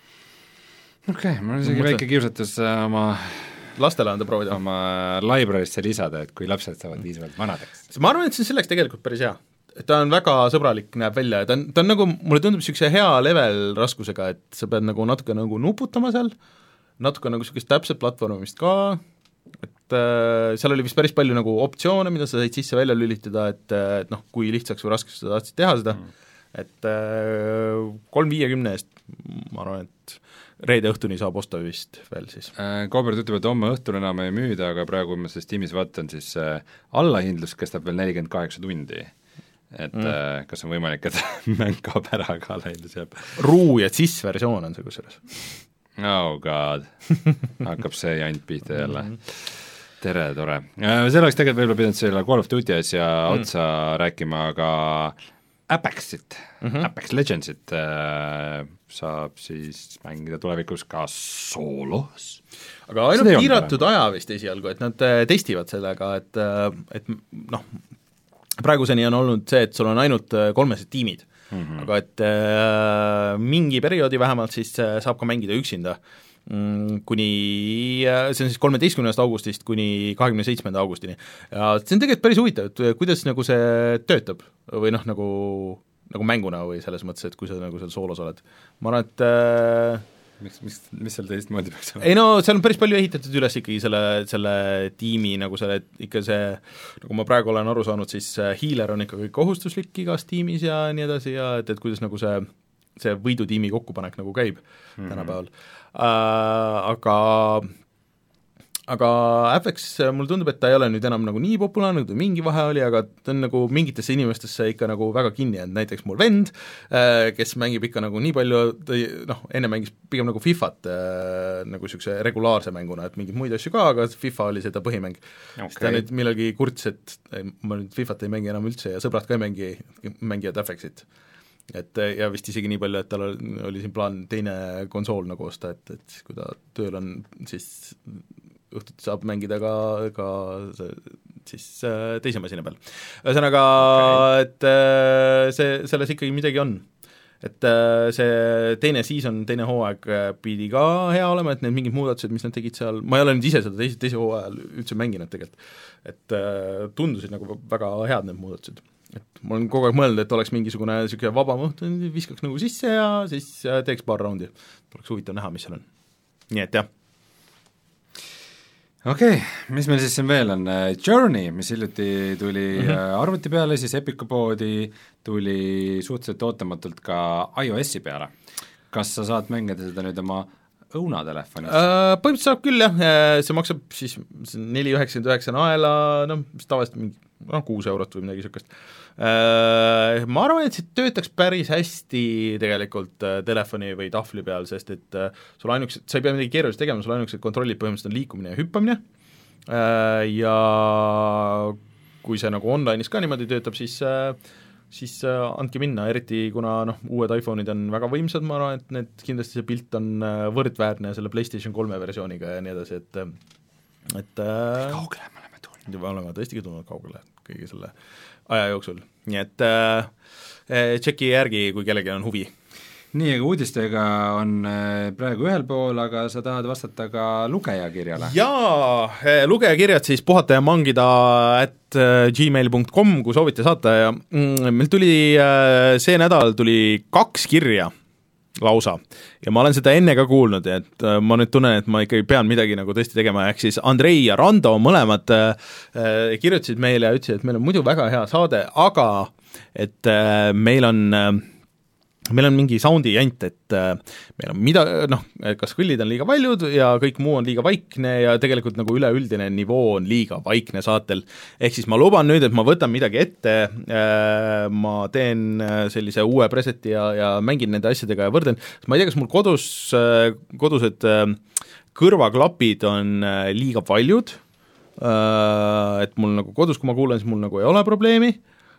Speaker 2: Okei, okay, mul on isegi väike kiusatus oma
Speaker 1: lastele anda proovida.
Speaker 2: Oma library'sse lisada, et kui lapsed saavad piisavalt vanadeks.
Speaker 1: Ma arvan, et see on selleks tegelikult päris hea. Ta on väga sõbralik, näeb välja ja ta on, ta on nagu, mulle tundub niisuguse hea level raskusega, et sa pead nagu natuke nagu nuputama seal, natuke nagu niisugust täpset platvormist ka, et äh, seal oli vist päris palju nagu optsioone, mida sa said sisse välja lülitada, et, et noh, kui lihtsaks või raskeks sa tahtsid teha seda mm., et äh, kolm viiekümne eest, ma arvan, et reede õhtuni saab osta vist veel siis.
Speaker 2: Koobert ütleb, et homme õhtul enam ei müüda, aga praegu ma selles Steamis vaatan, siis allahindlus kestab veel nelikümmend kaheksa tundi. Et mm. äh, kas on võimalik, et mäng kaob ära, aga allahindlus jääb.
Speaker 1: Ruu ja cis versioon on see kusjuures.
Speaker 2: Oh god, hakkab see jant pihta jälle. Tere, tore. See oleks tegelikult võib-olla pidanud selle Call of Duty asja mm. otsa rääkima, aga Apexit mm, -hmm. Apex Legendsit äh, saab siis mängida tulevikus ka soolos.
Speaker 1: aga ainult piiratud aja vist esialgu, et nad äh, testivad sellega, et, äh, et noh, praeguseni on olnud see, et sul on ainult äh, kolmesed tiimid mm, -hmm. aga et äh, mingi perioodi vähemalt siis äh, saab ka mängida üksinda kuni, see on siis kolmeteistkümnendast augustist kuni kahekümne seitsmenda augustini. Ja see on tegelikult päris huvitav, et kuidas nagu see töötab või noh, nagu, nagu mänguna või selles mõttes, et kui sa nagu seal soolos oled. Ma arvan, et äh,
Speaker 2: mis, mis, mis seal teistmoodi peaks olema?
Speaker 1: ei no seal on päris palju ehitatud üles ikkagi selle, selle tiimi nagu selle, ikka see, nagu ma praegu olen aru saanud, siis healer on ikka kõik kohustuslik igas tiimis ja nii edasi ja et, et kuidas nagu see see võidutiimi kokkupanek nagu käib mm-hmm. tänapäeval äh,, aga aga Apex, mulle tundub, et ta ei ole nüüd enam nagu nii populaarne, kui mingi vahe oli, aga ta on nagu mingitesse inimestesse ikka nagu väga kinni jäänud, näiteks mul vend, kes mängib ikka nagu nii palju, ta noh, enne mängis pigem nagu Fifat nagu niisuguse regulaarse mänguna, et mingeid muid asju ka, aga FIFA oli seda põhimäng okay.. siis ta nüüd millalgi kurts, et ma nüüd Fifat ei mängi enam üldse ja sõbrad ka ei mängi, mängivad Apexit. et ja vist isegi nii palju, et tal oli siin plaan teine konsool nagu osta, et, et kui ta tööl on, siis õhtuti saab mängida ka, ka siis teise masina peal. Ühesõnaga okay., et see, selles ikkagi midagi on. Et see teine season, teine hooaeg pidi ka hea olema, et need mingid muudatused, mis nad tegid seal, ma ei ole nüüd ise seda teise, teise hooajal üldse mänginud tegelikult, et tundusid nagu väga head need muudatused. Et ma olen kogu aeg mõelnud, et oleks mingisugune niisugune vaba mõht, viskaks nagu sisse ja siis teeks paar raundi. Oleks huvitav näha, mis seal on. Nii et jah.
Speaker 2: Okei okay,, mis meil siis siin veel on? Journey, mis hiljuti tuli mm-hmm. arvuti peale, siis Epiku poodi tuli suhteliselt ootamatult ka iOS-i peale. Kas sa saad mängida seda nüüd oma õunatelefonis?
Speaker 1: Uh, põhimõtteliselt saab küll jah, see maksab siis neli üheksakümmend üheksa naela, noh, mis tavaliselt mingi no, kuus eurot või midagi niisugust. Uh, ma arvan, et see töötaks päris hästi tegelikult uh, telefoni või tahvli peal, sest et uh, sul ainukesed, sa ei pea midagi keerulist tegema, sul ainukesed kontrollid põhimõtteliselt on liikumine ja hüppamine uh, ja kui see nagu online'is ka niimoodi töötab, siis uh, siis uh, andke minna, eriti kuna noh, uued iPhone'id on väga võimsad, ma arvan, et need, kindlasti see pilt on uh, võrdväärne selle PlayStation kolme versiooniga ja nii edasi, et et uh,
Speaker 2: kaugele me oleme tulnud.
Speaker 1: Me oleme tõesti tulnud kaugele kõige selle aja jooksul, nii et äh, tšeki järgi, kui kellelgi on huvi.
Speaker 2: Nii, aga uudistega on praegu ühel pool, aga sa tahad vastata ka lugejakirjale?
Speaker 1: Jaa, lugejakirjad siis puhata ja mangida at gmail punkt com, kui soovite saata ja mm, meil tuli see nädal tuli kaks kirja lausa ja ma olen seda enne ka kuulnud, et ma nüüd tunnen, et ma ikkagi pean midagi nagu tõesti tegema, ehk siis Andrei ja Rando mõlemad äh, kirjutasid meile ja ütlesid, et meil on muidu väga hea saade, aga et äh, meil on äh, meil on mingi soundi jant, et äh, meil on mida, noh, kas kõllid on liiga paljud ja kõik muu on liiga vaikne ja tegelikult nagu üleüldine nivoo on liiga vaikne saatel. Ehk siis ma luban nüüd, et ma võtan midagi ette äh,, ma teen sellise uue preseti ja, ja mängin nende asjadega ja võrdlen, ma ei tea, kas mul kodus äh, kodused äh, kõrvaklapid on äh, liiga paljud äh,, et mul nagu kodus, kui ma kuulen, siis mul nagu ei ole probleemi,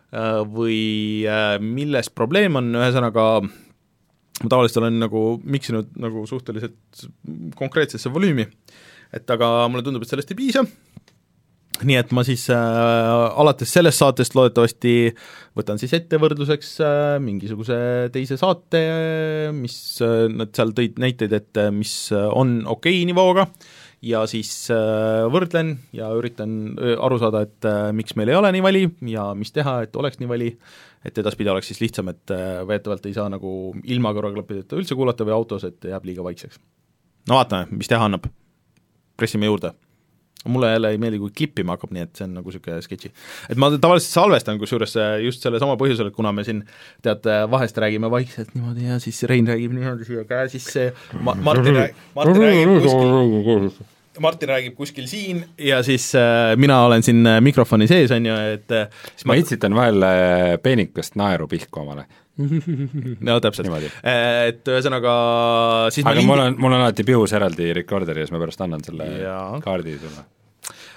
Speaker 1: või milles probleem on, ühesõnaga ma tavaliselt olen nagu miksinud nagu suhteliselt konkreetsesse volüümi, et aga mulle tundub, et sellest ei piisa, nii et ma siis äh, alates sellest saatest loodetavasti võtan siis ette võrdluseks äh, mingisuguse teise saate, mis äh, nad seal tõid näiteid, et mis on okei nivooga, ja siis äh, võrdlen ja üritan aru saada, et äh, miks meil ei ole nii vali ja mis teha, et oleks nii vali, et edaspidi oleks siis lihtsam, et äh, veetavalt ei saa nagu ilma kõrvaklappideta üldse kuulata või autos, et jääb liiga vaikseks. No vaatame, mis teha annab. Pressime juurde. Mulle jälle ei meeldi, kui klippima hakkab, nii et see on nagu niisugune sketši. Et ma tavaliselt salvestan kusjuures just selle sama põhjusel, et kuna me siin tead, vahest räägime vaikselt niimoodi ja siis Rein räägib niimoodi siia käe sisse ma, Martin, räägib, Martin räägib kuskil Martin räägib kuskil siin ja siis äh, mina olen siin mikrofoni sees, on ju, et äh,
Speaker 2: siis ma itsitan vahel peenikest naeru pihku omale.
Speaker 1: No täpselt, et ühesõnaga siis
Speaker 2: aga mul on, mul on alati pihus eraldi rekorder ja siis ma pärast annan selle ja. kaardi sulle.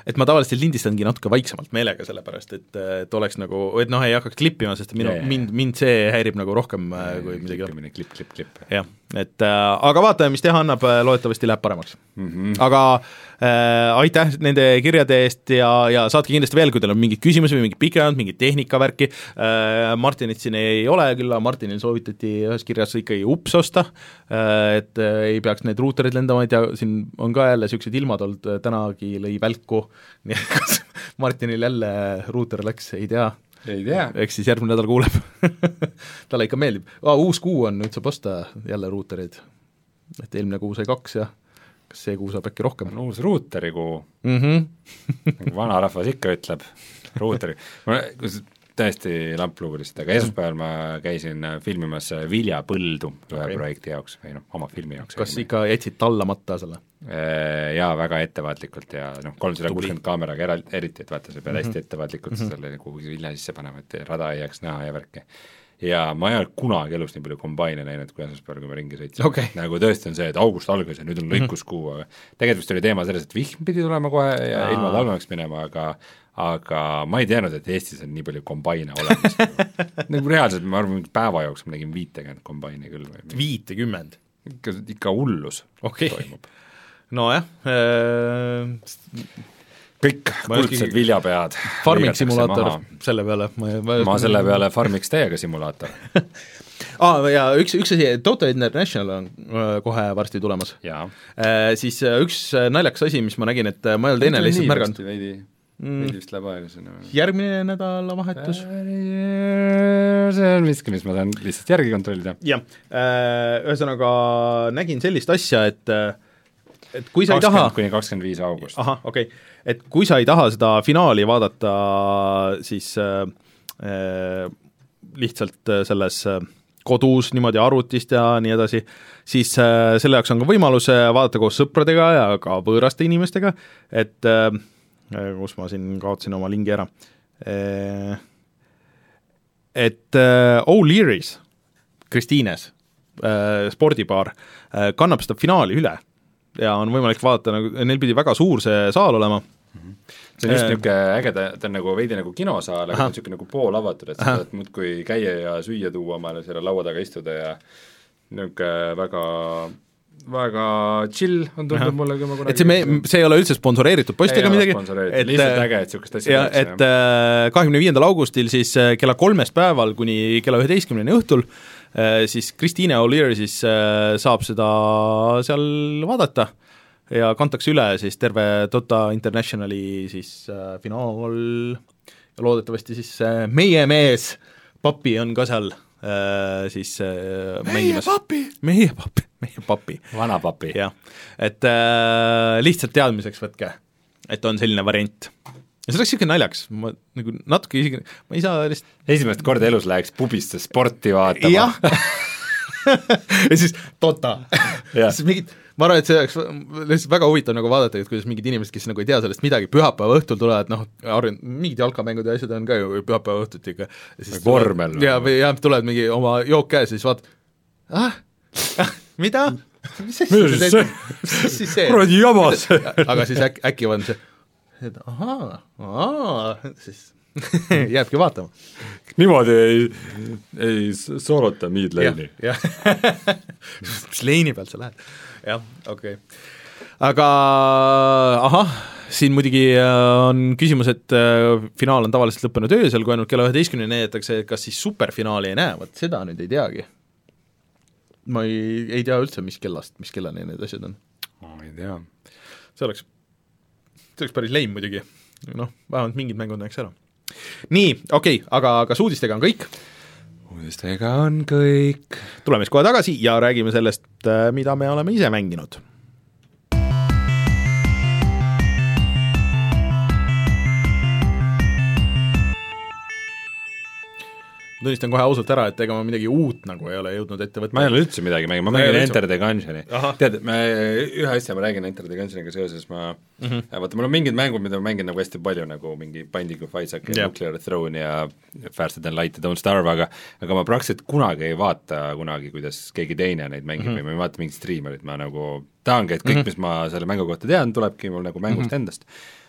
Speaker 1: et ma tavaliselt lindistangi natuke vaiksemalt meelega, sellepärast et, et oleks nagu, et noh, ei hakkaks klippima, sest minu, mind, mind see häirib nagu rohkem ja, kui midagi
Speaker 2: klippimine, klipp, klipp, klipp.
Speaker 1: jah, et äh, aga vaatame, mis teha annab, loodetavasti läheb paremaks mm. -hmm. Aga äh, aitäh nende kirjade eest ja, ja saatke kindlasti veel, kui teil on mingeid küsimusi või mingid pikemad, mingid tehnikavärki äh,, Martinit siin ei ole küll, Martinil soovitati ühes kirjas ikkagi ups osta äh,, et äh, ei peaks need ruuterid lendama, et ja siin on ka jälle niisugused ilmad olnud, tänagi lõi välku, nii et kas Martinil jälle ruuter läks, ei tea.
Speaker 2: ei tea.
Speaker 1: Eks siis järgmine nädal kuuleb talle ikka meeldib. Ah, uus kuu on, nüüd saab osta jälle ruuterid. Et eelmine kuu sai kaks ja kas see kuu saab äkki rohkem?
Speaker 2: On uus ruuterikuu
Speaker 1: mm. -hmm.
Speaker 2: nagu vanarahvas ikka ütleb, ruuteri. Täiesti lamplugu lihtsalt, aga esmaspäeval ma käisin filmimas Viljapõldu ühe okay. projekti jaoks või noh, oma filmi jaoks.
Speaker 1: Kas ikka jätsid tallamata selle?
Speaker 2: Jaa, väga ettevaatlikult ja noh, kolmsada kuuskümmend kaameraga era, eriti, et vaata, sa pead mm -hmm. hästi ettevaatlikult mm -hmm. selle kuhugi vilja sisse panema, et rada ei jääks näha ja värki. Ja ma ei ole kunagi elus nii palju kombaine näinud, kui esmaspäeval, kui ma ringi sõitsin
Speaker 1: okay..
Speaker 2: nagu tõesti on see, et august algas ja nüüd on lõikuskuu, aga tegelikult vist oli teema selles, et vihm pidi tulema kohe ja Aa. ilma talvemaks minema, aga aga ma ei teadnud, et Eestis on nii palju kombaine olemas nagu reaalselt, ma arvan, päeva jooksul ma nägin viitekümmet kombaini küll või
Speaker 1: viitekümmend?
Speaker 2: Ikka, ikka hullus
Speaker 1: okay.
Speaker 2: toimub.
Speaker 1: Nojah äh...
Speaker 2: kõik kuldsed viljapead
Speaker 1: farming simulaator selle peale ma,
Speaker 2: ma, ma selle peale farmiks täiega simulaator
Speaker 1: ah, ja üks, üks asi, Toto International on kohe varsti tulemas
Speaker 2: äh,
Speaker 1: siis üks naljakas asi, mis ma nägin, et ma ei olnud enne lihtsalt märganud
Speaker 2: veidi, veidi vist läheb aega sinna
Speaker 1: järgmine nädalavahetus
Speaker 2: see on miski, mis ma saan lihtsalt järgi kontrollida
Speaker 1: jah, ühesõnaga nägin sellist asja, et et kui sa ei taha
Speaker 2: kuni kakskümmend viis august
Speaker 1: ahah, okei okay. et kui sa ei taha seda finaali vaadata siis äh, lihtsalt selles kodus niimoodi arvutist ja nii edasi, siis äh, selle jaoks on ka võimalus vaadata koos sõpradega ja ka võõraste inimestega, et äh, kus ma siin kaotsin oma lingi ära äh, et äh, O'Leary's Kristiines äh, spordibaar äh, kannab seda finaali üle ja on võimalik vaadata, nagu neil pidi väga suur see saal olema
Speaker 2: mm. -hmm. see on just niisugune äge, ta on nagu veidi nagu kinosaal, aga niisugune nagu pool avatud, et sa saad muudkui käia ja süüa tuua omale selle laua taga istuda ja niisugune väga väga chill on tundnud mulle, kui ma kunagi
Speaker 1: et see, me, see ei ole üldse sponsoreeritud post ega midagi,
Speaker 2: et lihtsalt äge, et niisugust asja
Speaker 1: ja, et kahekümne viiendal augustil siis kella kolmest päeval kuni kella üheteistkümneni õhtul siis Kristiine O'Leary siis saab seda seal vaadata ja kantakse üle siis terve Dota Internationali siis finaal ja loodetavasti siis meie mees Papi on ka seal siis
Speaker 2: meie papi,
Speaker 1: meie papi, meie papi,
Speaker 2: vana papi,
Speaker 1: jah, et äh, lihtsalt teadmiseks võtke, et on selline variant ja see oleks niisugune naljaks, ma nagu natuke isegi, ma ei saa lihtsalt
Speaker 2: esimest korda elus läheks pubisse sporti vaatama
Speaker 1: jah ja siis Dota siis mingid, ma arvan, et see oleks lihtsalt väga huvitav nagu vaadata, et kuidas mingid inimesed, kes nagu ei tea sellest midagi, pühapäeva õhtul tulevad, noh, mingid jalkamängud ja asjad on ka ju pühapäeva õhtut ikka
Speaker 2: vormel
Speaker 1: ja, ja tulevad mingi oma jook käes ja siis vaatad ah, ah, mida? mis siis see?
Speaker 2: kuradi jamas
Speaker 1: aga siis äk, äkki on see et ahaa, ahaa, siis jääbki vaatama.
Speaker 2: Niimoodi ei, ei soorota mid-lane'i.
Speaker 1: jah, mis lane'i pealt sa lähed? jah, okei okay. aga ahah, siin muidugi on küsimus, et finaal on tavaliselt lõppenud öösel, kui ainult kella üheteistkümneni näidatakse, kas siis superfinaali ei näe, vot seda nüüd ei teagi. Ma ei, ei tea üldse, mis kellast, mis kellani need asjad on.
Speaker 2: Ma ei tea.
Speaker 1: See oleks see oleks päris leim muidugi, noh, vähemalt mingid mängud näeks ära. Nii, okei okay,, aga kas uudistega on kõik?
Speaker 2: Uudistega on kõik.
Speaker 1: Tuleme siis kohe tagasi ja räägime sellest, mida me oleme ise mänginud. tunnistan kohe ausalt ära, et ega ma midagi uut nagu ei ole jõudnud ette võtta.
Speaker 2: Ma ei ole üldse midagi mängima, ma mängin Enter the Gungeoni. Tead, me, ühe asja ma räägin Enter the Gungeoniga seoses, ma mm -hmm. vaata, mul on mingid mängud, mida ma mängin nagu hästi palju, nagu mingi Binding of Isaac ja yeah. Nuclear Throne ja Faster than Light ja Don't Starve, aga aga ma praktiliselt kunagi ei vaata kunagi, kuidas keegi teine neid mängib mm -hmm. või ma ei vaata mingit streamerit, ma nagu tahangi, et kõik mm, -hmm. mis ma selle mängu kohta tean, tulebki mul nagu mängust mm -hmm. endast.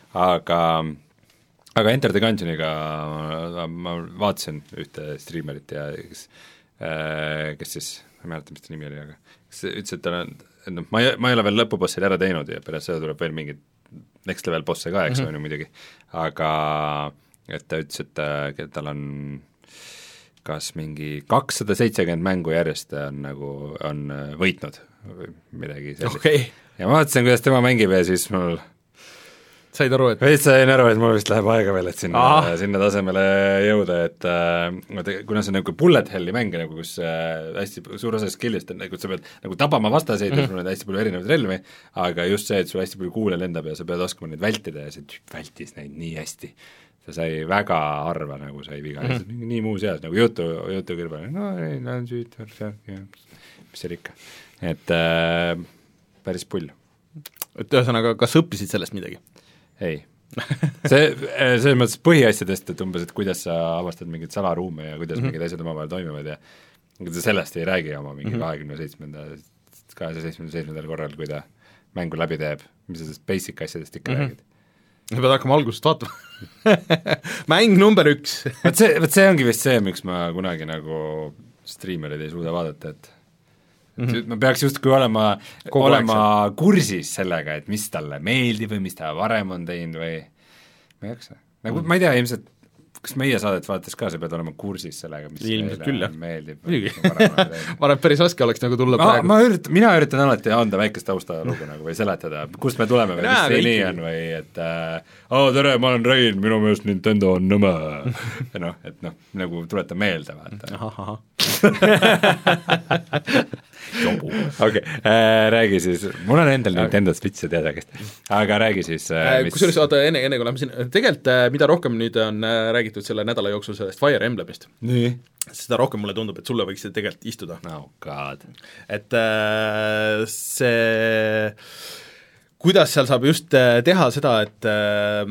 Speaker 2: aga aga Enter the Gungeoniga ma, ma vaatasin ühte striimerit ja kes, kes siis, ma ei mäleta, mis ta nimi oli, aga kes ütles, et tal on, et noh, ma ei, ma ei ole veel lõpubossid ära teinud ja pärast seda tuleb veel mingid next level bosse ka, eks mm -hmm. on ju muidugi, aga et ta ütles, et tal on kas mingi kakssada seitsekümmend mängu järjest on nagu, on võitnud või midagi sellist
Speaker 1: okay.
Speaker 2: ja ma vaatasin, kuidas tema mängib ja siis mul
Speaker 1: said aru, et
Speaker 2: veits sain aru, et mul vist läheb aega veel, et sinna, sinna tasemele jõuda, et äh, kuna see on nagu bullet hell'i mäng, nagu kus äh, hästi suur osa skill'ist on, nagu sa pead nagu tabama vastaseid mm, -hmm. sul on hästi palju erinevaid relvi, aga just see, et sul hästi palju kuule lendab ja sa pead oskama neid vältida ja see tüüp vältis neid nii hästi. Ta sai väga harva nagu sai viga mm, -hmm. nii muu seas, nagu jutu, jutu kõrval, no ei, no on süüt, mis see ikka, et äh, päris pull.
Speaker 1: Et ühesõnaga, kas õppisid sellest midagi?
Speaker 2: Ei. see, selles mõttes põhiasjadest, et umbes, et kuidas sa avastad mingeid salaruume ja kuidas mm -hmm. mingid asjad omavahel toimivad ja ta sellest ei räägi oma mingi kahekümne seitsmenda, kahesaja seitsmekümne seitsmendal korral, kui ta mängu läbi teeb, mis sa sellest basic asjadest ikka mm -hmm. räägid.
Speaker 1: sa pead hakkama algusest vaatama mäng number üks
Speaker 2: vot see, vot see ongi vist see, miks ma kunagi nagu striimerid ei suuda vaadata, et mm -hmm. ma peaks justkui olema, olema kursis sellega, et mis talle meeldib või mis ta varem on teinud või ma ei jaksa. Nagu mm -hmm. ma ei tea, ilmselt kas meie saadet vaadates ka sa pead olema kursis sellega, mis
Speaker 1: ilmselt küll, jah.
Speaker 2: meeldib
Speaker 1: ma arvan, et päris raske oleks nagu tulla
Speaker 2: ma,
Speaker 1: praegu.
Speaker 2: Ma üritan, mina üritan alati anda väikest taustalugu nagu või seletada, kust me tuleme või mis see nii on või et äh, oo tere, ma olen Rein, minu meelest Nintendo on nõme ja noh, et noh, nagu tuletan meelde vaata.
Speaker 1: ahah, ahah
Speaker 2: okei, räägi siis, mul on endal Nintendo Switch ja teada käest, aga räägi siis
Speaker 1: äh, mis... kusjuures oota, enne, enne kui lähme siin, tegelikult äh, mida rohkem nüüd on äh, räägitud selle nädala jooksul sellest Fire Emblemist, seda rohkem mulle tundub, et sulle võiks see tegelikult istuda.
Speaker 2: Oh god.
Speaker 1: Et äh, see, kuidas seal saab just äh, teha seda, et äh,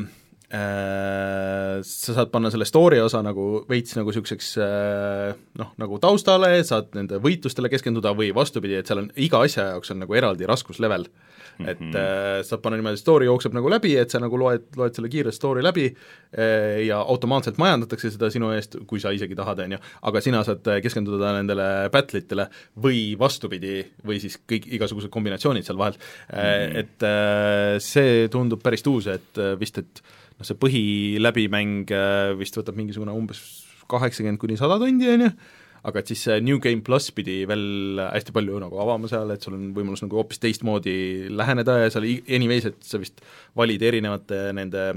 Speaker 1: Äh, sa saad panna selle story osa nagu veits nagu niisuguseks äh, noh, nagu taustale, saad nende võitlustele keskenduda või vastupidi, et seal on iga asja jaoks on nagu eraldi raskuslevel mm, -hmm. et äh, saad panna niimoodi, story jookseb nagu läbi, et sa nagu loed, loed selle kiire story läbi äh, ja automaatselt majandatakse seda sinu eest, kui sa isegi tahad, on ju, aga sina saad keskenduda nendele battle'itele või vastupidi, või siis kõik igasugused kombinatsioonid seal vahel mm, -hmm. et äh, see tundub päris tuus, et äh, vist, et noh, see põhiläbimäng vist võtab mingisugune umbes kaheksakümmend kuni sada tundi, on ju, aga et siis see New Game Plus pidi veel hästi palju nagu avama seal, et sul on võimalus nagu hoopis teistmoodi läheneda ja seal anyways, et sa vist valid erinevate nende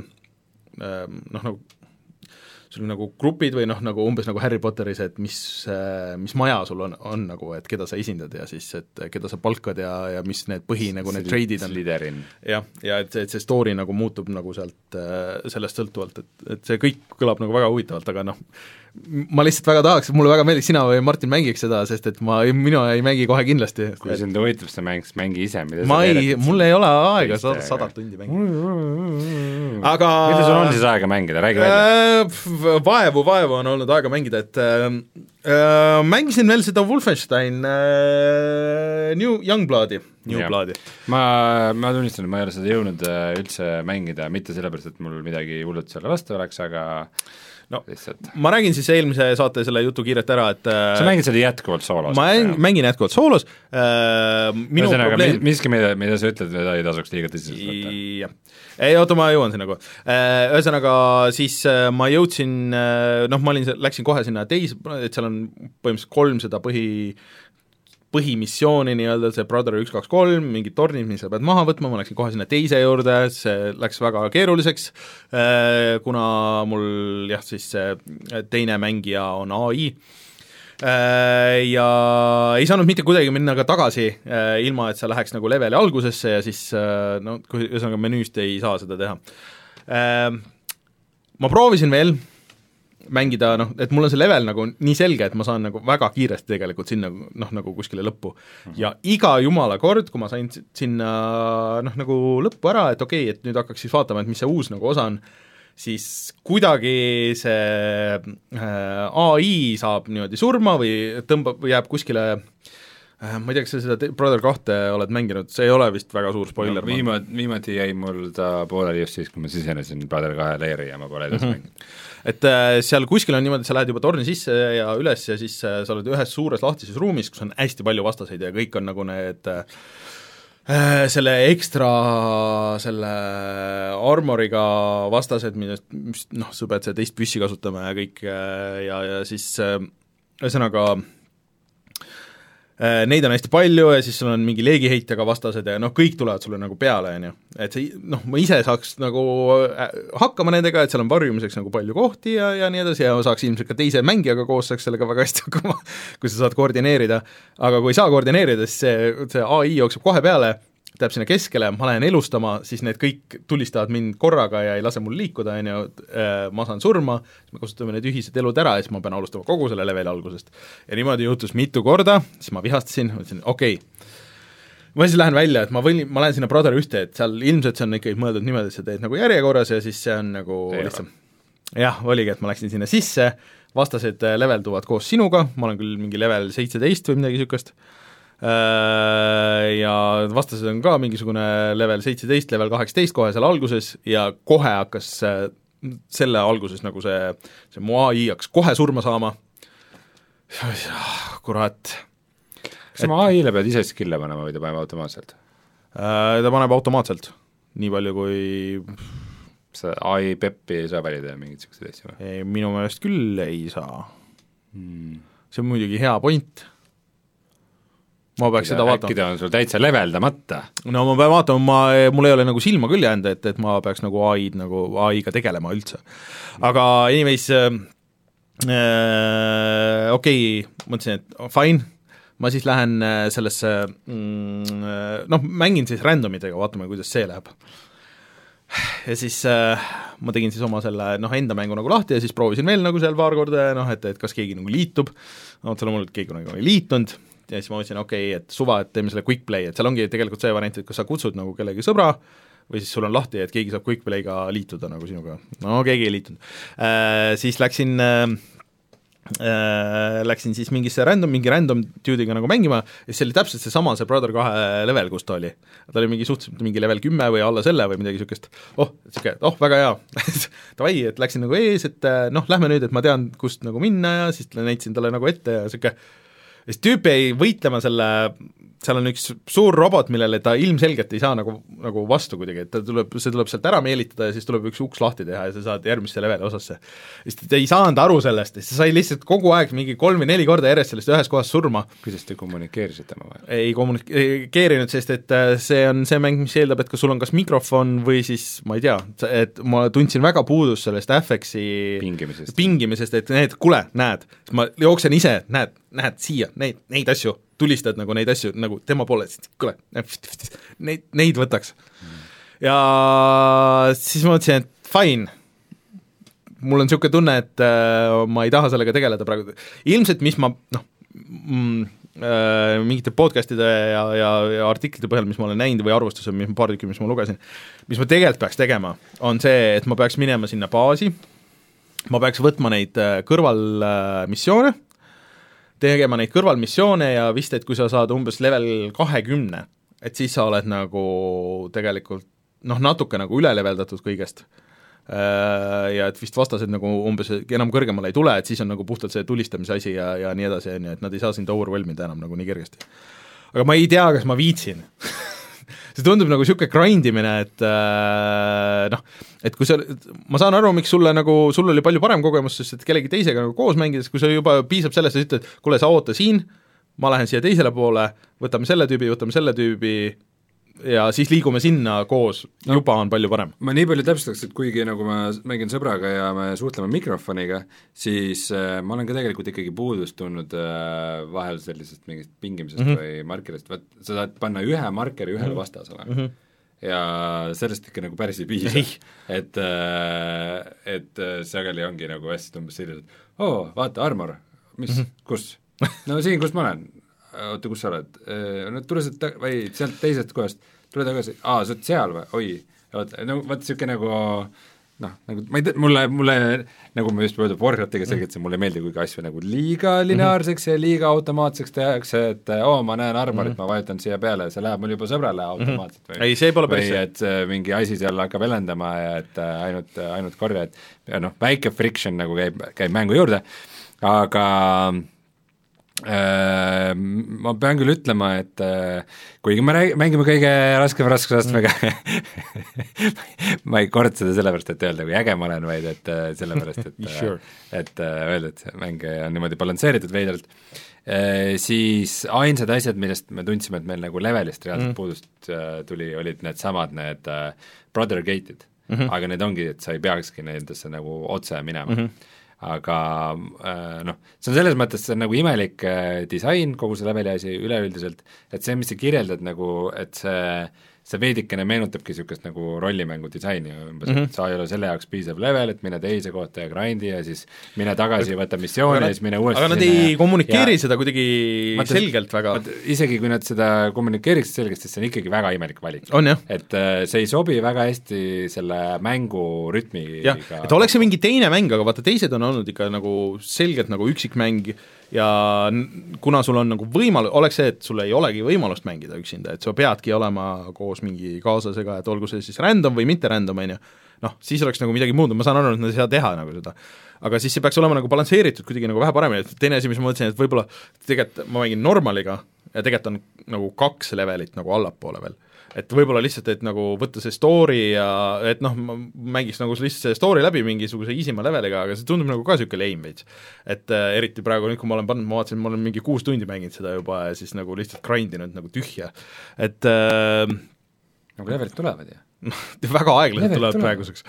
Speaker 1: noh, nagu sul on nagu grupid või noh, nagu umbes nagu Harry Potteris, et mis, mis maja sul on, on nagu, et keda sa esindad ja siis, et keda sa palkad ja, ja mis need põhi nagu need treidid on. jah, ja et, et see story nagu muutub nagu sealt, sellest sõltuvalt, et, et see kõik kõlab nagu väga huvitavalt, aga noh, ma lihtsalt väga tahaks, mulle väga meeldiks sina või Martin mängiks seda, sest et ma, mina ei mängi kohe kindlasti.
Speaker 2: kui sind huvitab see mäng, siis mängi ise, mida
Speaker 1: ma ei, mul ei ole aega sada, sada tundi mängida. aga
Speaker 2: mida sul on siis aega mängida, räägi välja.
Speaker 1: Vaevu, vaevu on olnud aega mängida, et äh, äh, mängisin veel seda Wolfenstein äh, New Youngbloodi. Newbloodi.
Speaker 2: ma, ma tunnistan, et ma ei ole seda jõudnud üldse mängida, mitte sellepärast, et mul midagi hullut selle vastu oleks, aga
Speaker 1: no lihtsalt. Ma räägin siis eelmise saate selle jutu kiirelt ära, et
Speaker 2: sa mängid seda jätkuvalt soolos?
Speaker 1: Ma mäng, mängin jätkuvalt soolos äh, minu
Speaker 2: Ühesõnaga,
Speaker 1: probleem
Speaker 2: miski, mida, mida sa ütled, mida ei tasuks liiga tõsiselt võtta.
Speaker 1: jah, ei oota, ma jõuan sinna kohe. Ühesõnaga siis ma jõudsin, noh, ma olin, läksin kohe sinna teise, et seal on põhimõtteliselt kolm seda põhi põhimissiooni nii-öelda, see Brother üks, kaks, kolm, mingid tornid, mis sa pead maha võtma, ma läksin kohe sinna teise juurde, see läks väga keeruliseks, kuna mul jah, siis see teine mängija on A I ja ei saanud mitte kuidagi minna ka tagasi, ilma et sa läheks nagu leveli algusesse ja siis no, kui ühesõnaga menüüst ei saa seda teha. Ma proovisin veel mängida, noh, et mul on see level nagu nii selge, et ma saan nagu väga kiiresti tegelikult sinna, noh, nagu kuskile lõppu. Mm-hmm. Ja iga jumala kord, kui ma sain sinna, noh, nagu lõppu ära, et okei, et nüüd hakkaks siis vaatama, et mis see uus nagu osa on, siis kuidagi see äh, A I saab niimoodi surma või tõmbab, või jääb kuskile ma ei tea, kas sa seda Brother kahte oled mänginud, see ei ole vist väga suur spoiler no,.
Speaker 2: Viimati, viimati jäi mul ta pooleli just siis, kui ma sisenesin Brother kahe leeri ja ma pole edasi mm -hmm. mänginud.
Speaker 1: Et äh, seal kuskil on niimoodi, et sa lähed juba torni sisse ja üles ja siis äh, sa oled ühes suures lahtises ruumis, kus on hästi palju vastaseid ja kõik on nagu need äh, selle ekstra selle armoriga vastased, millest noh, sa pead seda teist püssi kasutama ja kõik ja, ja siis ühesõnaga neid on hästi palju ja siis sul on mingi leegiheitjaga vastased ja noh, kõik tulevad sulle nagu peale, on ju. Et see, noh, ma ise saaks nagu hakkama nendega, et seal on varjumiseks nagu palju kohti ja, ja nii edasi ja ma saaks ilmselt ka teise mängijaga koos saaks sellega väga hästi hakkama, kui sa saad koordineerida. Aga kui ei saa koordineerida, siis see, see A I jookseb kohe peale, läheb sinna keskele, ma lähen elustama, siis need kõik tulistavad mind korraga ja ei lase mul liikuda, on ju, ma saan surma, siis me kasutame need ühised elud ära ja siis ma pean alustama kogu selle leveli algusest. Ja niimoodi juhtus mitu korda, siis ma vihastasin, mõtlesin, okei okay. ma siis lähen välja, et ma võin, ma lähen sinna Brother ühte, et seal ilmselt see on ikkagi mõeldud niimoodi, et sa teed nagu järjekorras ja siis see on nagu lihtsam. Jah, oligi, et ma läksin sinna sisse, vastased levelduvad koos sinuga, ma olen küll mingi level seitseteist või midagi niisugust, ja vastased on ka mingisugune level seitseteist, level kaheksateist kohe seal alguses ja kohe hakkas selle alguses nagu see, see mu A I hakkas kohe surma saama. Kurat.
Speaker 2: Kas ma A I-le pead ise skill'e panema või ta paneb automaatselt?
Speaker 1: Ta paneb automaatselt, nii palju kui
Speaker 2: sa A I Peppi ei saa valida mingit siukseid asju või?
Speaker 1: Ei, minu meelest küll ei saa
Speaker 2: hmm.
Speaker 1: See on muidugi hea point. Ma peaks seda vaatama.
Speaker 2: Äkki ta on sul täitsa leveldamata?
Speaker 1: No ma pean vaatama, ma, mul ei ole nagu silma küll jäänud, et, et ma peaks nagu A I-d nagu A I-ga tegelema üldse. Aga anyways, äh, okei, okay, mõtlesin, et fine, ma siis lähen sellesse, mm, noh, mängin siis randomidega, vaatame, kuidas see läheb. Ja siis äh, ma tegin siis oma selle, noh, enda mängu nagu lahti ja siis proovisin veel nagu seal paar korda, noh, et, et kas keegi nagu liitub, no, seal on mul keegi nagu ei liitunud, ja siis ma mõtlesin, okei okay,, et suva, et teeme selle quick play, et seal ongi tegelikult see variant, et kas sa kutsud nagu kellegi sõbra või siis sul on lahti, et keegi saab quick play'ga liituda nagu sinuga. No keegi ei liitunud. Äh, siis läksin, äh, läksin siis mingisse random, mingi random dude'iga nagu mängima ja see oli täpselt see sama, see Brother kahe level, kus ta oli. Ta oli mingi suhteliselt mingi level kümme või alla selle või midagi niisugust. Oh, siuke, oh, väga hea. Tavai, et läksin nagu ees, et noh, lähme nüüd, et ma tean, kust nagu minna ja siis näitasin talle nagu ette ja siuke ja siis tüüp ei võitlema selle, seal on üks suur robot, millele ta ilmselgelt ei saa nagu, nagu vastu kuidagi, et ta tuleb, see tuleb sealt ära meelitada ja siis tuleb üks uks lahti teha ja sa saad järgmisse leveli osasse. Ja siis ta ei saanud aru sellest, siis sa sai lihtsalt kogu aeg mingi kolm või neli korda järjest sellest ühes kohas surma.
Speaker 2: Kuidas te kommunikeerisite oma vahel?
Speaker 1: Ei kommunikeerinud, sest et see on see mäng, mis eeldab, et kas sul on kas mikrofon või siis, ma ei tea, et ma tundsin väga puudust sellest F X-i
Speaker 2: pingimisest,
Speaker 1: pingimisest, et need, kuule, näed, ma jooksen ise, näed, näed siia, neid, neid asju, tulistad nagu neid asju, nagu tema poole, kuule, neid, neid võtaks mm.. ja siis ma mõtlesin, et fine, mul on niisugune tunne, et äh, ma ei taha sellega tegeleda praegu, ilmselt mis ma, noh mm, äh, mingite podcastide ja, ja, ja artiklite põhjal, mis ma olen näinud või arvustused, mis ma paar tükki, mis ma lugesin, mis ma tegelikult peaks tegema, on see, et ma peaks minema sinna baasi, ma peaks võtma neid kõrvalmissioone, tegema neid kõrvalmissioone ja vist, et kui sa saad umbes level kahekümne, et siis sa oled nagu tegelikult noh, natuke nagu üleleveldatud kõigest ja et vist vastased nagu umbes enam kõrgemale ei tule, et siis on nagu puhtalt see tulistamise asi ja, ja nii edasi, et nad ei saa sind overwhelmida enam nagu nii kergesti. Aga ma ei tea, kas ma viitsin see tundub nagu niisugune grindimine, et äh, noh, et kui sa, ma saan aru, miks sulle nagu, sul oli palju parem kogemus, sest et kellegi teisega nagu koos mängides, kui sa juba piisab sellest, sa ütled, kuule, sa oota siin, ma lähen siia teisele poole, võtame selle tüübi, võtame selle tüübi ja siis liigume sinna koos no,, juba on palju parem.
Speaker 2: Ma nii palju täpsustaks, et kuigi nagu ma mängin sõbraga ja me suhtleme mikrofoniga, siis äh, ma olen ka tegelikult ikkagi puudust tulnud äh, vahel sellisest mingist pingimisest mm -hmm. või markerist, vaat sa saad panna ühe markeri ühele mm -hmm. vastasele mm -hmm. ja sellest ikka nagu päris ei piisa, et äh, et äh, sageli ongi nagu hästi umbes sellised, oo, vaata, armor, mis mm, -hmm. kus? No siin, kus ma olen? Oota, kus sa oled? No tule sealt ta-, või sealt teisest kohast, tule tagasi, aa, sa oled seal või? Oi, oota, no vaat niisugune nagu noh, nagu ma ei tea, mulle, mulle nagu ma just öeldud, Warcraftiga selgitasin, mulle ei meeldi, kui asju nagu liiga lineaarseks ja liiga automaatseks tehakse, et oo oh,, ma näen armorit mm, -hmm. ma vajutan siia peale ja see läheb mul juba sõbrale automaatselt või,
Speaker 1: ei, see pole päris
Speaker 2: või et mingi asi seal hakkab elendama ja et ainult, ainult korja, et ja noh, väike friction nagu käib, käib mängu juurde, aga äh, ma pean küll ütlema, et äh, kuigi me rääg-, mängime kõige raskema raskusastmega mm. ma ei kord seda sellepärast, et öelda, kui äge ma olen, vaid et äh, sellepärast, et sure. et äh, öelda, et mäng on niimoodi balansseeritud veidralt, äh, siis ainsad asjad, millest me tundsime, et meil nagu levelist reaalselt mm. puudust äh, tuli, olid needsamad need äh, Brother Gate'id mm, -hmm. aga need ongi, et sa ei peakski nendesse nagu otse minema mm. -hmm. aga äh, noh, see on selles mõttes, see on nagu imelik äh, disain, kogu see leveli asi üleüldiselt, et see, mis sa kirjeldad nagu, et see see veidikene meenutabki niisugust nagu rollimängu disaini umbes mm, -hmm. et sa ei ole selle jaoks piisav level, et mine teise kohta ja grindi ja siis mine tagasi, võta missiooni ja siis mine uuesti
Speaker 1: aga nad ei kommunikeeri ja, seda kuidagi mõttes, selgelt väga.
Speaker 2: Isegi kui nad seda kommunikeeriks selgelt, siis see on ikkagi väga imelik valik. Et äh, see ei sobi väga hästi selle mängu rütmiga.
Speaker 1: Et oleks see mingi teine mäng, aga vaata, teised on olnud ikka nagu selgelt nagu üksikmäng ja kuna sul on nagu võimalus, oleks see, et sul ei olegi võimalust mängida üksinda, et sa peadki olema koos mingi kaaslasega, et olgu see siis random või mitte random, on ju, noh, siis oleks nagu midagi muud, ma saan aru, et nad ei saa teha nagu seda. Aga siis see peaks olema nagu balansseeritud kuidagi nagu vähe paremini, et teine asi, mis ma mõtlesin, et võib-olla tegelikult ma mängin normaliga ja tegelikult on nagu kaks levelit nagu allapoole veel. Et võib-olla lihtsalt, et nagu võtta see story ja et noh, ma mängiks nagu lihtsalt see story läbi mingisuguse easima leveliga, aga see tundub nagu ka niisugune lame veits. Et äh, eriti praegu nüüd, kui ma olen pannud, ma vaatasin, ma olen mingi kuus tundi mänginud seda juba ja siis nagu lihtsalt grindinud nagu tühja. Et äh,
Speaker 2: nagu levelid tulevad ju?
Speaker 1: väga aeglaselt tulevad praeguseks.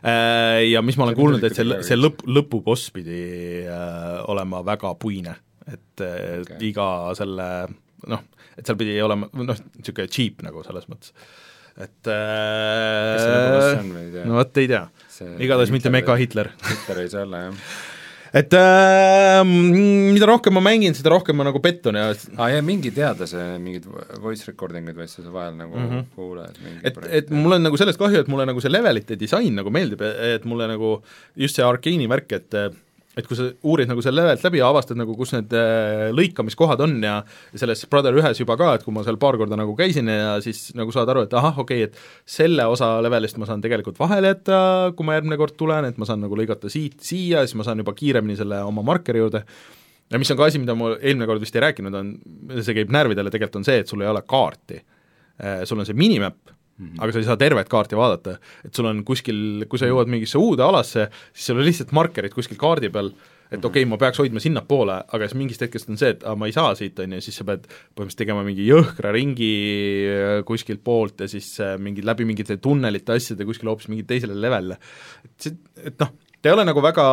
Speaker 1: Äh, ja mis ma olen kuulnud, et see, see lõpp, lõpuboss pidi äh, olema väga puine. Et äh, okay. iga selle noh, et seal pidi olema, noh, niisugune cheap nagu selles mõttes, et äh,
Speaker 2: kes see lõpuboss on või ei tea?
Speaker 1: No vot ei tea, igatahes mitte Mega Hitler.
Speaker 2: Hitler ei saa olla, jah.
Speaker 1: Et äh, mida rohkem ma mängin, seda rohkem ma nagu pettun ja
Speaker 2: ah, ja mingi teadlase, mingid voice recording'id või seda vahel nagu mm -hmm. kuuled
Speaker 1: et, et mul on nagu sellest kahju, et mulle nagu see levelite disain nagu meeldib, et mulle nagu just see Arkeeni värk, et et kui sa uurid nagu selle levelt läbi ja avastad nagu, kus need lõikamiskohad on ja, ja selles Brother ühes juba ka, et kui ma seal paar korda nagu käisin ja siis nagu saad aru, et ahah, okei okay,, et selle osa levelist ma saan tegelikult vahele jätta, kui ma järgmine kord tulen, et ma saan nagu lõigata siit siia, siis ma saan juba kiiremini selle oma markeri juurde. Ja mis on ka asi, mida ma eelmine kord vist ei rääkinud, on, see käib närvidele, tegelikult on see, et sul ei ole kaarti. Sul on see minimap, Mm-hmm. aga sa ei saa tervet kaarti vaadata, et sul on kuskil, kui sa jõuad mingisse uude alasse, siis sul on lihtsalt markerid kuskil kaardi peal, et mm-hmm. okei okay,, ma peaks hoidma sinna poole, aga siis mingist hetkest on see, et ah, ma ei saa siit, on ju, siis sa pead põhimõtteliselt tegema mingi jõhkra ringi kuskilt poolt ja siis mingi, läbi mingite tunnelite asjade kuskil hoopis mingi teisele levelile. Et, see, et noh, ta ei ole nagu väga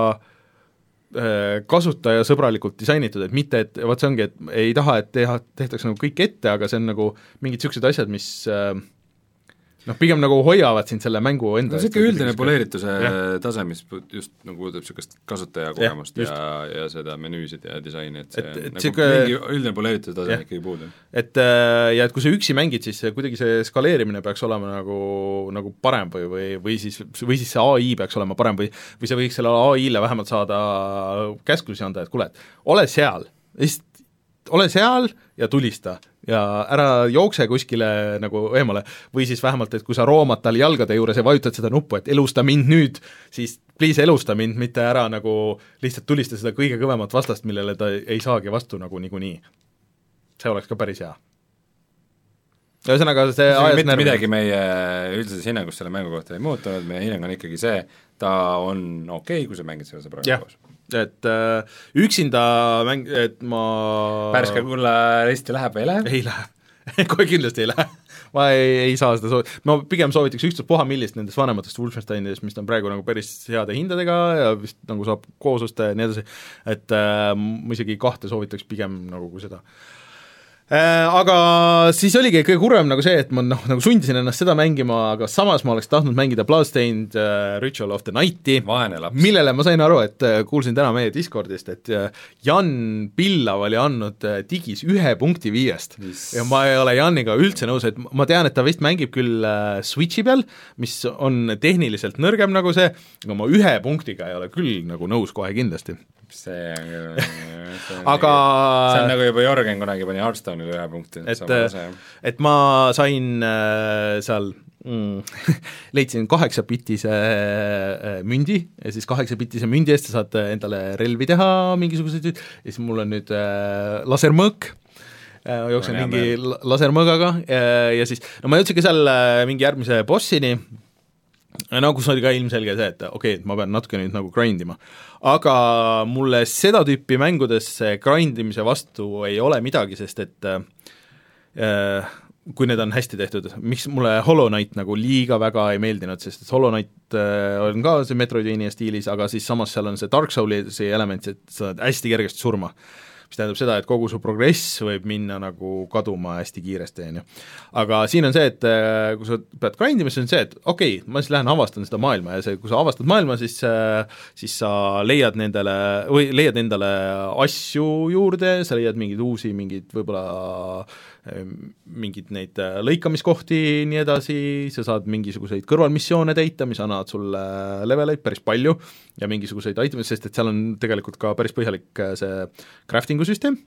Speaker 1: kasutajasõbralikult disainitud, et mitte, et vot see ongi, et ei taha, et teha, tehtaks nagu kõik ette, aga see on nagu mingid niisugused asjad, mis noh, pigem nagu hoiavad sind selle mängu enda
Speaker 2: no niisugune üldine poleerituse tase, mis just nagu puudutab niisugust kasutajakogemust ja, ja, ja seda menüüsid ja disaini, et see et, et nagu siuke, mingi üldine poleerituse tase on ikkagi puudu.
Speaker 1: Et ja et kui sa üksi mängid, siis kuidagi see skaleerimine peaks olema nagu, nagu parem või, või, või siis, või siis see A I peaks olema parem või, või sa võiks selle A I-le vähemalt saada käsklusi anda, et kuule, et ole seal, lihtsalt ole seal ja tulista ja ära jookse kuskile nagu eemale, või siis vähemalt, et kui sa roomad tal jalgade juures ja vajutad seda nuppu, et elusta mind nüüd, siis please elusta mind, mitte ära nagu lihtsalt tulista seda kõige kõvemat vastast, millele ta ei saagi vastu nagu niikuinii. See oleks ka päris hea. Ja ühesõnaga see
Speaker 2: ajas mitte närvi. Midagi meie üldises hinnangus selle mängu kohta ei muutunud, meie hinnang on ikkagi see, ta on okei okay,, kui sa mängid selle sõbraga koos.
Speaker 1: Et äh, üksinda mäng, et ma
Speaker 2: Pärska kulla risti läheb või ei lähe?
Speaker 1: Ei lähe, kohe kindlasti ei lähe. Ma ei, ei saa seda soo-, ma pigem soovitaks ükstapuha millist nendest vanematest Wolfensteinidest, mis on praegu nagu päris heade hindadega ja vist nagu saab koos osta ja nii edasi, et äh, ma isegi kahte soovitaks pigem nagu kui seda. Aga siis oligi kõige kurvem nagu see, et ma noh, nagu sundisin ennast seda mängima, aga samas ma oleks tahtnud mängida Bloodstained uh, Ritual of the Nighti, millele ma sain aru, et uh, kuulsin täna meie Discordist, et uh, Jan Pillav oli andnud uh, digis ühe punkti viiest yes. ja ma ei ole Janiga üldse nõus, et ma tean, et ta vist mängib küll uh, Switchi peal, mis on tehniliselt nõrgem nagu see, aga ma ühe punktiga ei ole küll nagu nõus kohe kindlasti.
Speaker 2: see on, see on
Speaker 1: aga
Speaker 2: nagu, see on nagu juba Jörgen kunagi pani Hearthstone'ile ühe punkti.
Speaker 1: et, et ma sain äh, seal mm, leidsin kaheksapitise äh, mündi ja siis kaheksapitise mündi eest sa saad endale relvi teha mingisuguseid ja siis mul on nüüd äh, lasermõõk, äh, jooksen no, mingi l- lasermõõgaga ja, ja siis no ma jõudsingi seal äh, mingi järgmise bossini, no kus oli ka ilmselge see, et okei okay,, et ma pean natuke nüüd nagu grindima, aga mulle seda tüüpi mängudes grindimise vastu ei ole midagi, sest et äh, kui need on hästi tehtud, miks mulle Hollow Knight nagu liiga väga ei meeldinud, sest et Hollow Knight äh, on ka see Metroidvania stiilis, aga siis samas seal on see Dark Soulsi element, et sa oled hästi kergesti surma, mis tähendab seda, et kogu su progress võib minna nagu kaduma hästi kiiresti, on ju. Aga siin on see, et kui sa pead grindima, siis on see, et okei okay,, ma siis lähen avastan seda maailma ja see, kui sa avastad maailma, siis, siis sa leiad nendele, või leiad endale asju juurde, sa leiad mingeid uusi, mingeid võib-olla mingid neid lõikamiskohti nii edasi, sa saad mingisuguseid kõrvalmissioone täita, mis annavad sulle leveleid päris palju ja mingisuguseid itemeid, sest et seal on tegelikult ka päris põhjalik see crafting'u süsteem,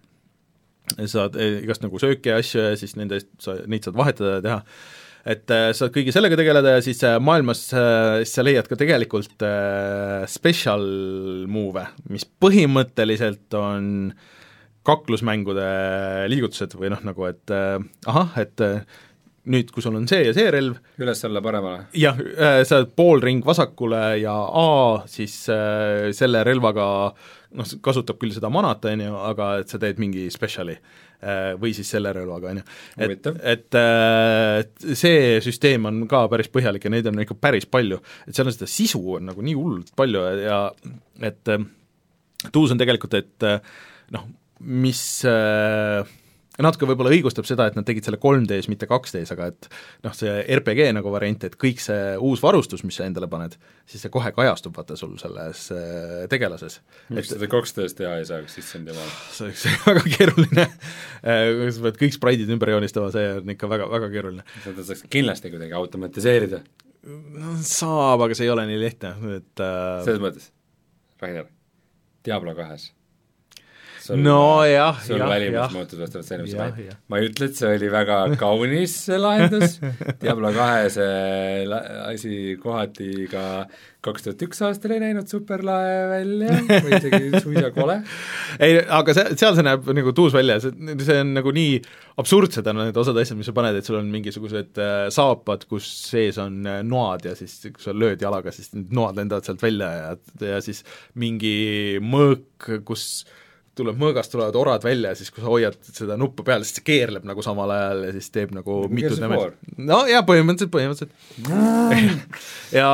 Speaker 1: saad igast nagu sööki ja asju ja siis nende eest sa, neid saad vahetada ja teha, et saad kõigi sellega tegeleda ja siis maailmas sa leiad ka tegelikult special move, mis põhimõtteliselt on kaklusmängude liigutused või noh, nagu et äh, ahah, et äh, nüüd, kui sul on see ja see relv
Speaker 2: üles-alla paremale?
Speaker 1: jah, äh, sa oled poolring vasakule ja A, siis äh, selle relvaga noh, kasutab küll seda manat, on ju, aga et sa teed mingi speciali äh, või siis selle relvaga, on ju. et, et äh, see süsteem on ka päris põhjalik ja neid on ikka päris palju, et seal on seda sisu on nagu nii hullult palju ja et äh, tuus on tegelikult, et äh, noh, mis äh, natuke võib-olla õigustab seda, et nad tegid selle kolm D-s, mitte kaks D-s, aga et noh, see R P G nagu variant, et kõik see uus varustus, mis sa endale paned, siis see kohe kajastub vaata sul selles äh, tegelases.
Speaker 2: miks seda kaks D-s teha ei saaks, siis see on temal?
Speaker 1: see oleks väga keeruline kui sa pead kõik spraidid ümber joonistama, see on ikka väga, väga keeruline.
Speaker 2: seda saaks kindlasti kuidagi automatiseerida?
Speaker 1: No, saab, aga see ei ole nii lihtne, et äh...
Speaker 2: selles mõttes, Rainer, Diablo kahes sul,
Speaker 1: no jah,
Speaker 2: sul
Speaker 1: jah,
Speaker 2: välimus muutus vastavalt selline, ma, ma ei ütle, et see oli väga kaunis lahendus, Diablo kahe see la, asi kohati ka kaks tuhat üks aastal ei näinud superlae välja, või isegi suisa kole.
Speaker 1: ei, aga see, seal see näeb nagu tuus välja, see, see on nagu nii absurdsed on need osad asjad, mis sa paned, et sul on mingisugused äh, saapad, kus sees on äh, noad ja siis kui sa lööd jalaga, siis noad lendavad sealt välja ja, ja siis mingi mõõk, kus tuleb mõõgast, tulevad orad välja ja siis kui sa hoiad seda nuppu peal, siis see keerleb nagu samal ajal ja siis teeb nagu mitu temet. No jah, põhimõtteliselt, põhimõtteliselt. ja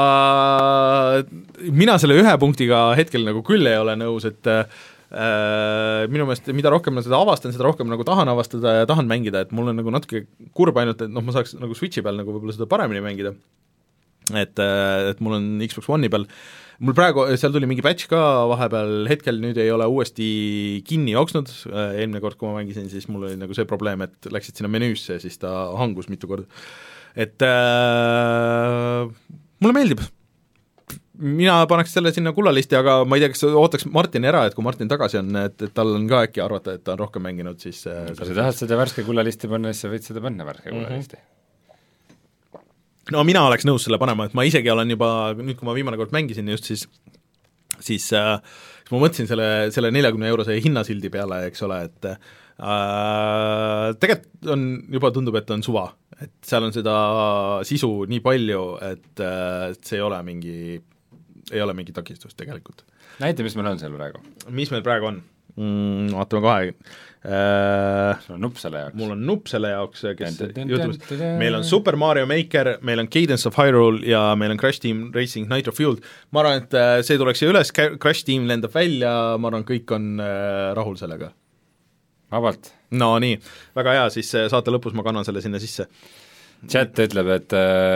Speaker 1: mina selle ühe punktiga hetkel nagu küll ei ole nõus, et äh, minu meelest mida rohkem ma seda avastan, seda rohkem nagu tahan avastada ja tahan mängida, et mul on nagu natuke kurb ainult, et noh, ma saaks nagu Switchi peal nagu võib-olla seda paremini mängida, et, et mul on Xbox One'i peal mul praegu, seal tuli mingi patch ka vahepeal, hetkel nüüd ei ole uuesti kinni jooksnud, eelmine kord, kui ma mängisin, siis mul oli nagu see probleem, et läksid sinna menüüsse ja siis ta hangus mitu korda. Et äh, mulle meeldib. Mina paneks selle sinna kullalisti, aga ma ei tea, kas ootaks Martin ära, et kui Martin tagasi on, et, et tal on ka äkki arvata, et ta on rohkem mänginud, siis äh,
Speaker 2: kui sa tahad seda värske kullalisti panna, siis sa võid seda panna värske kullalisti. Mm-hmm.
Speaker 1: No mina oleks nõus selle panema, et ma isegi olen juba, nüüd kui ma viimane kord mängisin just, siis siis äh, ma mõtlesin selle, selle neljakümne eurose hinnasildi peale, eks ole, et äh, tegelikult on, juba tundub, et on suva, et seal on seda sisu nii palju, et äh, see ei ole mingi, ei ole mingi takistus tegelikult.
Speaker 2: Näite, mis meil on seal praegu?
Speaker 1: Mis meil praegu on? Mm, vaatame kahe äh,
Speaker 2: sul on nupp selle jaoks?
Speaker 1: Mul on nupp selle jaoks, kes jutumis, meil on Super Mario Maker, meil on Cadence of Hyrule ja meil on Crash Team Racing Nitro Fueled. Ma arvan, et see tuleks ju üles, Crash Team lendab välja, ma arvan, kõik on äh, rahul sellega.
Speaker 2: vabalt.
Speaker 1: no nii, väga hea, siis saate lõpus ma kannan selle sinna sisse.
Speaker 2: Chat ütleb, et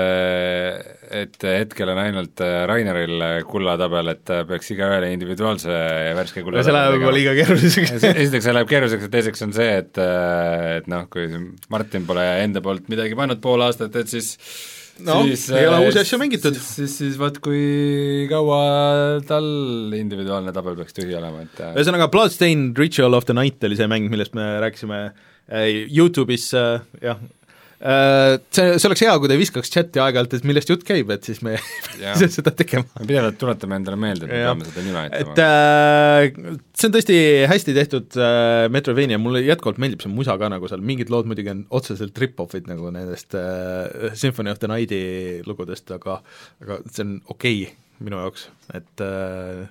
Speaker 2: et hetkel on ainult Raineril kullatabel, et peaks igaühele individuaalse värske kulla
Speaker 1: see läheb juba liiga keeruliseks.
Speaker 2: esiteks see läheb keeruliseks, et teiseks on see, et et noh, kui Martin pole enda poolt midagi pannud pool aastat, et siis
Speaker 1: no, siis, ei ole uusi asju mängitud.
Speaker 2: Siis, siis, siis vaat kui kaua tal individuaalne tabel peaks tühi olema, et
Speaker 1: ühesõnaga Bloodstained Ritual of the Night oli see mäng, millest me rääkisime YouTube'is, jah, see, see oleks hea, kui te viskaks chati aeg-ajalt, et millest jutt käib, et siis me ei saa seda tegema.
Speaker 2: me pidevalt tuletame endale meelde, et me peame seda nime
Speaker 1: ütlema. Et äh, see on tõesti hästi tehtud äh, Metroidvania, mulle jätkuvalt meeldib see musa ka, nagu seal mingid lood muidugi on otseselt rip-offid nagu nendest äh, Symphony of the Nighti lugudest, aga, aga see on okei okay minu jaoks, et äh,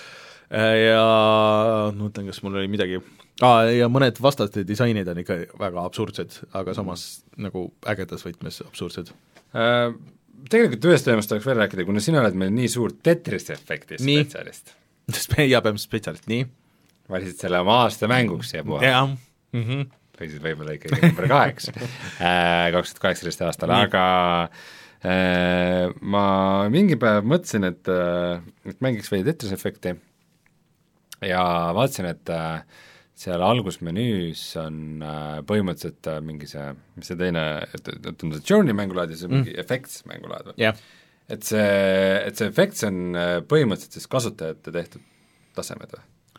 Speaker 1: ja no mõtlen, kas mul oli midagi ah, ja mõned vastaste disainid on ikka väga absurdsed, aga samas nagu ägedas võtmes absurdsed
Speaker 2: äh,. Tegelikult ühest teemast tahaks veel rääkida, kuna sina oled meil nii suur Tetris-efekti spetsialist.
Speaker 1: ja peame spetsialist, nii?
Speaker 2: Valisid selle oma aasta mänguks siia puha.
Speaker 1: jah mm -hmm.
Speaker 2: või siis võib-olla ikkagi number kaheks kaks tuhat kaheksateist aastal, aga äh, ma mingi päev mõtlesin, et, et mängiks veidi Tetris-efekti ja vaatasin, et äh, seal algusmenüüs on äh, põhimõtteliselt äh, mingi see, mis see teine, et, et on see Journey mängulaad ja see mm. mingi Effects mängulaad või
Speaker 1: yeah.?
Speaker 2: Et see, et see Effects on äh, põhimõtteliselt siis kasutajate tehtud tasemed või?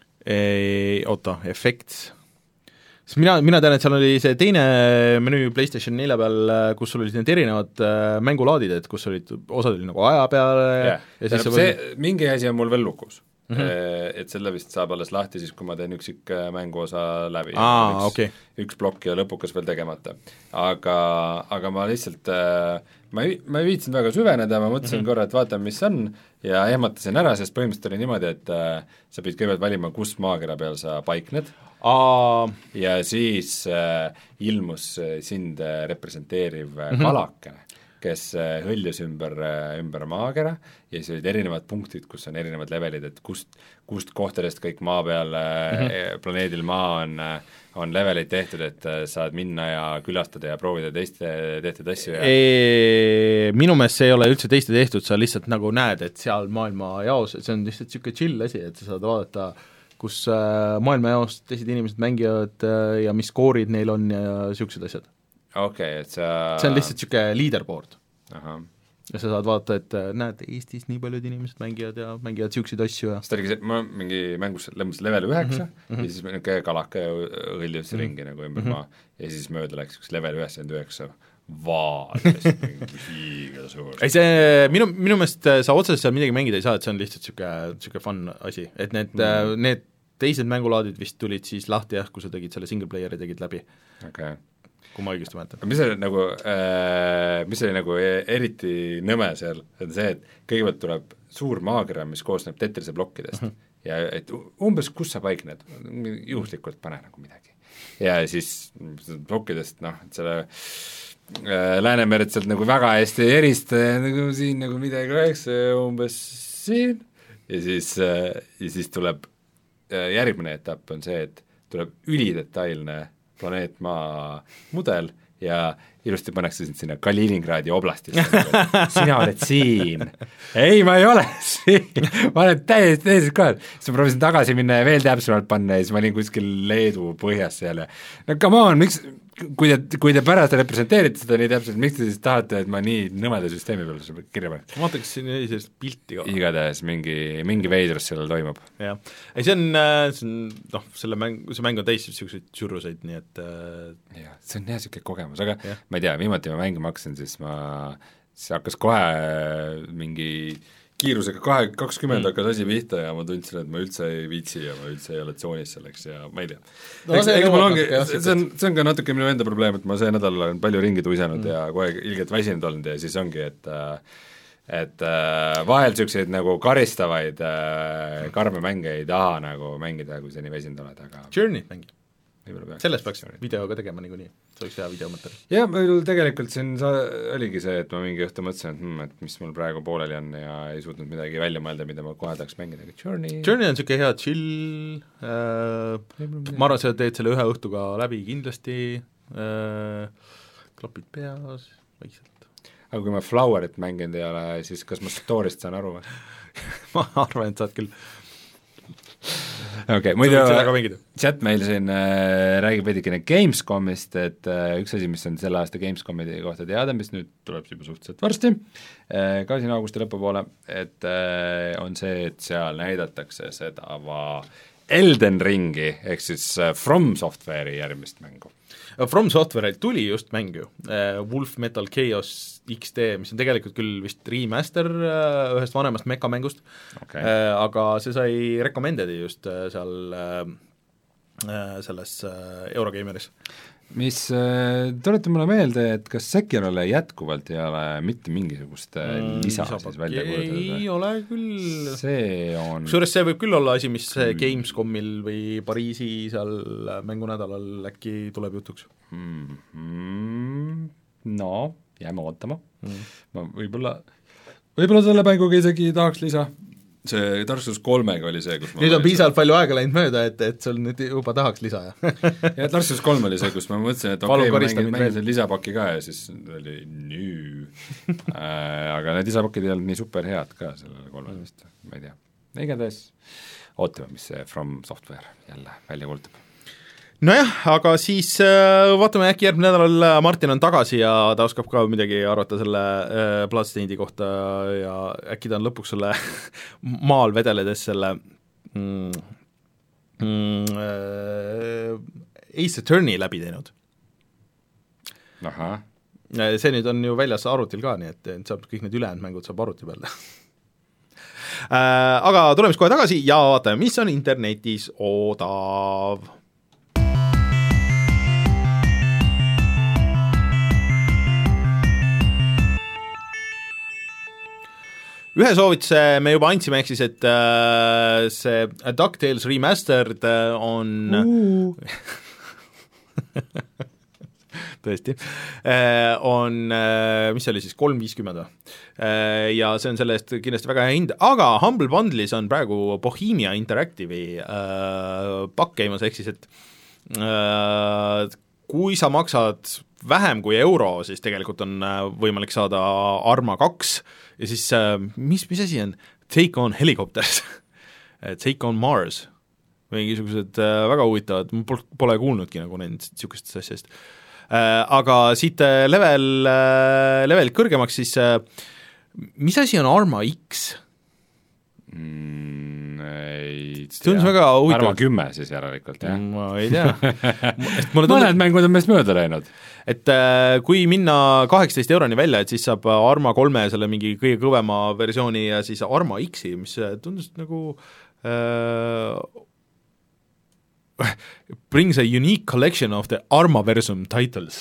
Speaker 1: Oota, Effects sest mina, mina tean, et seal oli see teine menüü PlayStation nelja peal, kus sul olid need erinevad äh, mängulaadid, et kus olid, osad oli nagu aja peale
Speaker 2: yeah. ja siis see, see mingi asi on mul veel lukus mm, -hmm. et selle vist saab alles lahti siis, kui ma teen üksik mänguosa läbi.
Speaker 1: Aa,
Speaker 2: üks,
Speaker 1: okay.
Speaker 2: üks plokk ja lõpukas veel tegemata. Aga, aga ma lihtsalt, ma ei, ma ei viitsinud väga süveneda, ma mõtlesin mm -hmm. korra, et vaatame, mis on, ja ehmatasin ära, sest põhimõtteliselt oli niimoodi, et sa pidid kõigepealt valima, kus maakera peal sa paikned,
Speaker 1: Aa.
Speaker 2: ja siis äh, ilmus sind representeeriv mm -hmm. kalakene, kes hõljus ümber, ümber maakera ja siis olid erinevad punktid, kus on erinevad levelid, et kust, kust kohtadest kõik maa peal mm, -hmm. planeedil maa on, on levelid tehtud, et saad minna ja külastada ja proovida teiste tehtud asju ja
Speaker 1: e, minu meelest see ei ole üldse teiste tehtud, sa lihtsalt nagu näed, et seal maailma jaos, see on lihtsalt niisugune chill asi, et sa saad vaadata, kus maailma jaos teised inimesed mängivad ja mis skoorid neil on ja niisugused asjad.
Speaker 2: okei okay,, et sa
Speaker 1: see on lihtsalt niisugune leaderboard.
Speaker 2: Ahah.
Speaker 1: ja sa saad vaadata, et näed, Eestis nii paljud inimesed mängivad ja mängivad niisuguseid asju ja
Speaker 2: sest oligi see, ma mingi mängus lämmas level üheksa mm -hmm. ja siis niisugune kalake hõljus mm -hmm. ringi nagu ümber mm -hmm. maa ja siis mööda läks üks level üheksakümmend üheksa vaadest hiiga suur.
Speaker 1: ei see, minu, minu meelest sa otseselt seal midagi mängida ei saa, et see on lihtsalt niisugune, niisugune fun asi, et need mm, -hmm. need teised mängulaadid vist tulid siis lahti jah, kui sa tegid selle single player'i tegid läbi.
Speaker 2: okei okay.
Speaker 1: kui ma õigesti mäletan.
Speaker 2: mis oli nagu äh,, mis oli nagu eriti nõme seal, on see, et kõigepealt tuleb suur maakera, mis koosneb Tetrise plokkidest uh -huh. ja et umbes kus sa paikned, juhuslikult pane nagu midagi. ja siis plokkidest noh, et selle äh, Läänemeret sealt nagu väga hästi ei erista ja nagu siin nagu midagi oleks umbes siin ja siis äh,, ja siis tuleb äh, järgmine etapp on see, et tuleb ülidetailne planeet Maa mudel ja ilusti pannakse sind sinna Kaliningradi oblastisse sina oled siin. ei, ma ei ole siin, ma olen täiesti teises kohal. siis ma proovisin tagasi minna ja veel täpsemalt panna ja siis ma olin kuskil Leedu põhjas seal ja no come on, miks, kui te, kui te pärast representeerite seda nii täpselt, miks te siis tahate, et ma nii nõmeda süsteemi peale seda kirja panen?
Speaker 1: ma vaataks siin sellist pilti ka.
Speaker 2: igatahes mingi, mingi veidrus sellel toimub.
Speaker 1: jah, ei see on, see on noh, selle mäng, see mäng on täis niisuguseid surruseid, nii et äh...
Speaker 2: jah, see on jah niisugune kogemus, aga ja. ma ei tea, viimati ma mängima hakkasin, siis ma, siis hakkas kohe mingi kiirusega kahe, kakskümmend mm. hakkas asi pihta ja ma tundsin, et ma üldse ei viitsi ja ma üldse ei ole tsoonis selleks ja ma ei tea no,. Eks, ega mul ongi, see on, see on ka natuke minu enda probleem, et ma see nädal olen palju ringi tuisanud mm. ja kogu aeg ilgelt väsinud olnud ja siis ongi, et et vahel niisuguseid nagu karistavaid karme mänge ei taha nagu mängida, kui sa nii väsinud oled, aga
Speaker 1: Journey mängi. sellest peaks videoga tegema niikuinii, see oleks hea videomaterjal.
Speaker 2: jah, meil tegelikult siin sa, oligi see, et ma mingi õhtu mõtlesin, et, hmm, et mis mul praegu pooleli on ja ei suutnud midagi välja mõelda, mida ma kohe tahaks mängida, aga Journey
Speaker 1: Journey on niisugune hea chill äh,, ma arvan, sa teed selle ühe õhtuga läbi kindlasti äh,, klapid peas, vaikselt.
Speaker 2: Aga kui ma Flowerit mänginud ei ole, siis kas ma story'st saan aru või?
Speaker 1: ma arvan, et saad küll.
Speaker 2: okei okay,, muidu chat meil siin äh, räägib veidikene Gamescomist, et äh, üks asi, mis on selle aasta Gamescomi kohta teada, mis nüüd tuleb juba suhteliselt varsti äh,, ka siin augusti lõpupoole, et äh, on see, et seal näidatakse seda va Elden Ringi, ehk siis äh, From Software'i järgmist mängu.
Speaker 1: From Software'ilt tuli just mängu, äh, Wolf Metal Chaos X D, mis on tegelikult küll vist remaster äh, ühest vanemast mekamängust
Speaker 2: okay.,
Speaker 1: äh, aga see sai recommended'i just äh, seal äh, selles äh, Eurogameris.
Speaker 2: Mis äh, tuleta mulle meelde, et kas Sekirole jätkuvalt ei ole mitte mingisugust äh, lisa mm, siis välja kuulutatud?
Speaker 1: Ei ole küll.
Speaker 2: See on
Speaker 1: kusjuures see võib küll olla asi, mis mm. Gamescomil või Pariisi seal mängunädalal äkki tuleb jutuks
Speaker 2: mm. Mm. No, jääme ootama mm. ma võib-olla võib-olla selle mänguga isegi tahaks lisa. See Dark Souls kolmega oli see, kus ma
Speaker 1: nüüd on piisavalt palju aega läinud mööda, et, et sul nüüd juba tahaks lisa, jah?
Speaker 2: ja Dark Souls kolm oli see, kus ma mõtlesin, et okei okay,, ma mängin, mängin selle lisapaki ka ja siis oli nii aga need lisapakid ei olnud nii super head ka sellele kolmele vist, ma ei tea. Igatahes ootame, mis see From Software jälle välja kuulutab.
Speaker 1: Nojah, aga siis äh, vaatame, äkki järgmine nädal Martin on tagasi ja ta oskab ka midagi arvata selle äh, Bloodstainedi kohta ja äkki ta on lõpuks selle maal vedeledes selle mm, mm, äh, Ace Attorney läbi teinud.
Speaker 2: Ahah.
Speaker 1: See nüüd on ju väljas arvutil ka, nii et saab kõik need ülejäänud mängud saab arvuti peale äh, aga tuleme siis kohe tagasi ja vaatame, mis on internetis odav. Ühe soovituse me juba andsime, ehk siis, et äh, see DuckTales Remastered on uh. tõesti, äh, on, äh, mis see oli siis, kolm viiskümmend äh, ja see on selle eest kindlasti väga hea hind, aga Humble Bundle'is on praegu Bohemia Interactive'i äh, pakk käimas, ehk siis, et äh, kui sa maksad vähem kui euro, siis tegelikult on võimalik saada Arma kaks ja siis mis, mis asi on? Take on Helicopters Take on Mars mingisugused väga huvitavad, ma pole kuulnudki nagu nendest niisugustest asjast. Aga siit level, level kõrgemaks siis, mis asi on Arma X?
Speaker 2: Mm, ei
Speaker 1: tea,
Speaker 2: Arma kümme siis järelikult, jah?
Speaker 1: Ma ei tea
Speaker 2: mõned tundub, mängud on meist mööda läinud.
Speaker 1: Et äh, kui minna kaheksateist euroni välja, et siis saab Arma kolme selle mingi kõige kõvema versiooni ja siis Arma X-i, mis tundus nagu äh, brings a unique collection of the Armaversum titles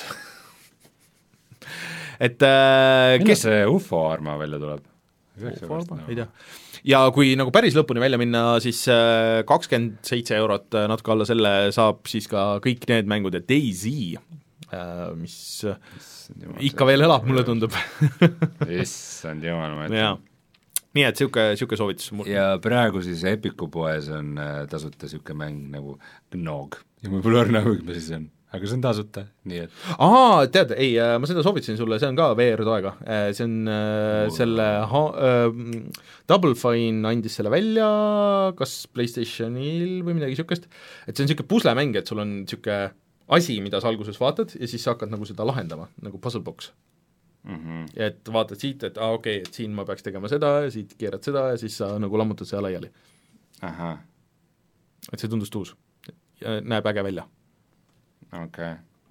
Speaker 1: et äh,
Speaker 2: millal kes... see U F O Arma välja tuleb?
Speaker 1: U F O Arma, ei tea. Ja kui nagu päris lõpuni välja minna, siis kakskümmend seitse eurot natuke alla selle saab siis ka kõik need mängud ja DayZ, mis ikka veel elab, mulle tundub.
Speaker 2: Issand jumal, ma
Speaker 1: ütlen. Nii et siuke, siuke soovitus.
Speaker 2: Ja praegu siis Epiku poes on tasuta siuke mäng nagu Gnog ja mul pole õrna huvi, mis siis on. Aga see on tasuta, nii et
Speaker 1: Aa, tead, ei, ma seda soovitasin sulle, see on ka V R-toega, see on oh. selle ha- äh, Double Fine andis selle välja kas PlayStationil või midagi niisugust, et see on niisugune puslemäng, et sul on niisugune asi, mida sa alguses vaatad ja siis sa hakkad nagu seda lahendama, nagu puzzle box mm-hmm. ja et vaatad siit, et aa, okei, et siin ma peaks tegema seda ja siit keerad seda ja siis sa nagu lammutad seda laiali.
Speaker 2: Aha.
Speaker 1: Et see tundus tuus, näeb äge välja.
Speaker 2: Okay.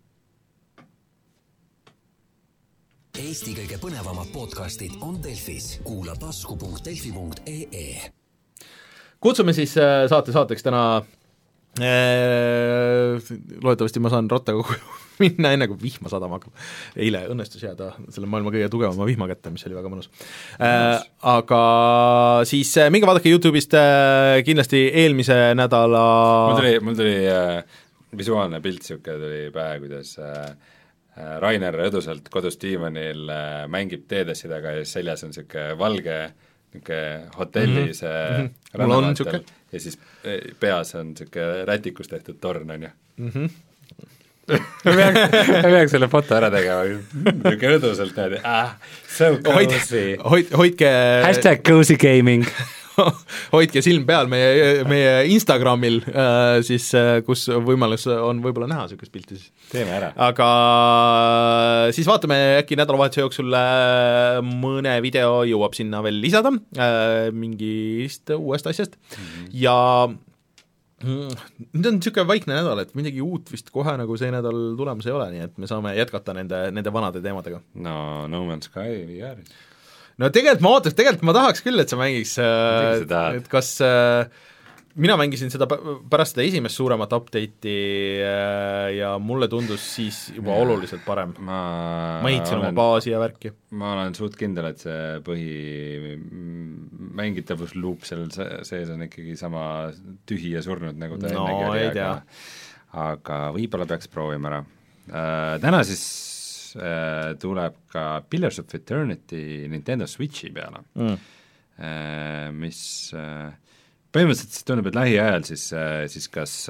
Speaker 3: Eesti kõige põnevamad podcastid on Delfis. Kuula tasku punkt delfi punkt ee.
Speaker 1: Kutsume siis saate saateks täna äh, loodetavasti ma saan rattaga minna enne kui vihma sadama hakkab. Eile õnnestus jääda selle maailma kõige tugevama vihma kätte, mis oli väga mõnus. Äh, aga siis minge vaadake YouTube'ist äh, kindlasti eelmise nädala
Speaker 2: mul tuli, mul tuli äh... visuaalne pilt niisugune tuli pähe, kuidas äh, Rainer õduselt kodus diivanil äh, mängib teedessi taga ja seljas on niisugune valge niisugune hotelli see mm -hmm. rannavaatel ja siis peas on niisugune rätikust tehtud torn, on ju mm. -hmm. ma peaks, ma peaks selle foto ära tegema, niisugune õduselt näed, ah, so cozy.
Speaker 1: Hoid, hoidke
Speaker 2: hashtag cozy gaming
Speaker 1: hoidke silm peal meie, meie Instagramil, äh, siis kus võimalus on võib-olla näha niisugust pilti siis.
Speaker 2: Teeme ära.
Speaker 1: Aga siis vaatame, äkki nädalavahetuse jooksul mõne video jõuab sinna veel lisada äh, mingist uuest asjast mm -hmm. ja nüüd on niisugune vaikne nädal, et midagi uut vist kohe nagu see nädal tulemas ei ole, nii et me saame jätkata nende, nende vanade teemadega.
Speaker 2: No No Man's Sky V R-is.
Speaker 1: No tegelikult ma ootaks, tegelikult ma tahaks küll, et sa mängiks, et kas äh, mina mängisin seda pärast seda esimest suuremat update'i äh, ja mulle tundus siis juba ja, oluliselt parem.
Speaker 2: ma
Speaker 1: ma ehitasin oma baasi ja värki.
Speaker 2: Ma olen suht kindel, et see põhi mängitavusluup seal sees on ikkagi sama tühi ja surnud, nagu ta
Speaker 1: no,
Speaker 2: ennegi oli,
Speaker 1: aga,
Speaker 2: aga võib-olla peaks proovima ära äh,. Täna siis tuleb ka Pillars of Eternity Nintendo Switchi peale mm., mis põhimõtteliselt tundub, et lähiajal siis, siis kas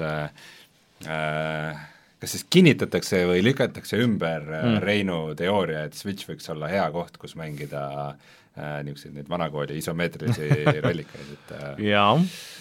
Speaker 2: kas siis kinnitatakse või lükatakse ümber mm. Reinu teooria, et Switch võiks olla hea koht, kus mängida niisuguseid neid vanakooli isomeetrilisi rollikaid, et
Speaker 1: jaa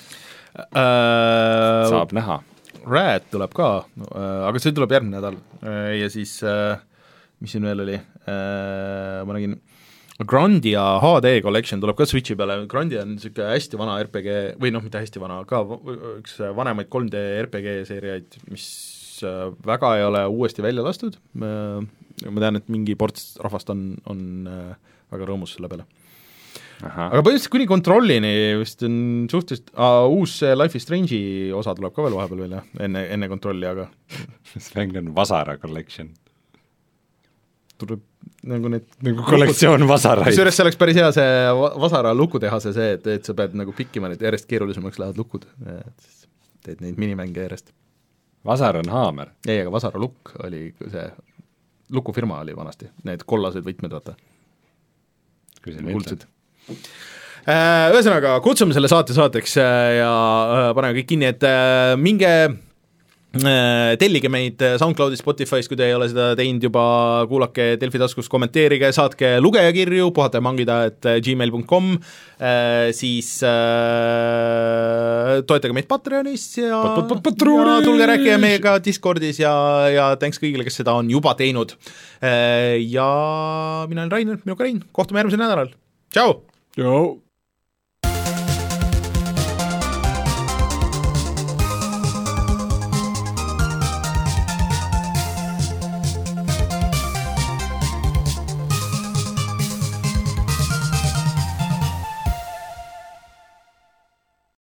Speaker 2: saab näha.
Speaker 1: Rad tuleb ka, aga see tuleb järgmine nädal ja siis mis siin veel oli, ma nägin, Grandia H D Collection tuleb ka Switchi peale, Grandia on niisugune hästi vana R P G, või noh, mitte hästi vana, ka üks vanemaid kolm D R P G seeriaid, mis väga ei ole uuesti välja lastud, ma tean, et mingi ports rahvast on, on väga rõõmus selle peale. Aha. Aga põhimõtteliselt kuni kontrollini vist on suhteliselt, uus Life is Strange'i osa tuleb ka veel vahepeal veel, jah, enne, enne kontrolli, aga
Speaker 2: see mäng on Vasara Collection.
Speaker 1: Tuleb nagu need
Speaker 2: nagu kollektsioon Vasaraid.
Speaker 1: Kusjuures see oleks päris hea see Vasara lukutehase see, et, et sa pead nagu pikkima neid, järjest keerulisemaks lähevad lukud, teed neid minimänge järjest.
Speaker 2: Vasar on haamer?
Speaker 1: ei, aga Vasara lukk oli see, lukufirma oli vanasti, need kollased võtmed, vaata. kuldsed. Ühesõnaga, kutsume selle saate saateks ja paneme kõik kinni, et minge tellige meid SoundCloudis, Spotify's, kui te ei ole seda teinud juba, kuulake Delfi taskus, kommenteerige, saatke lugejakirju, puhata ja mangida, et gmail punkt com, siis toetage meid Patreonis ja, ja tulge rääkige meiega Discordis ja, ja thanks kõigile, kes seda on juba teinud. Ja mina olen Rainer, minuga Rein, kohtume järgmisel nädalal, tšau!
Speaker 2: Tšau!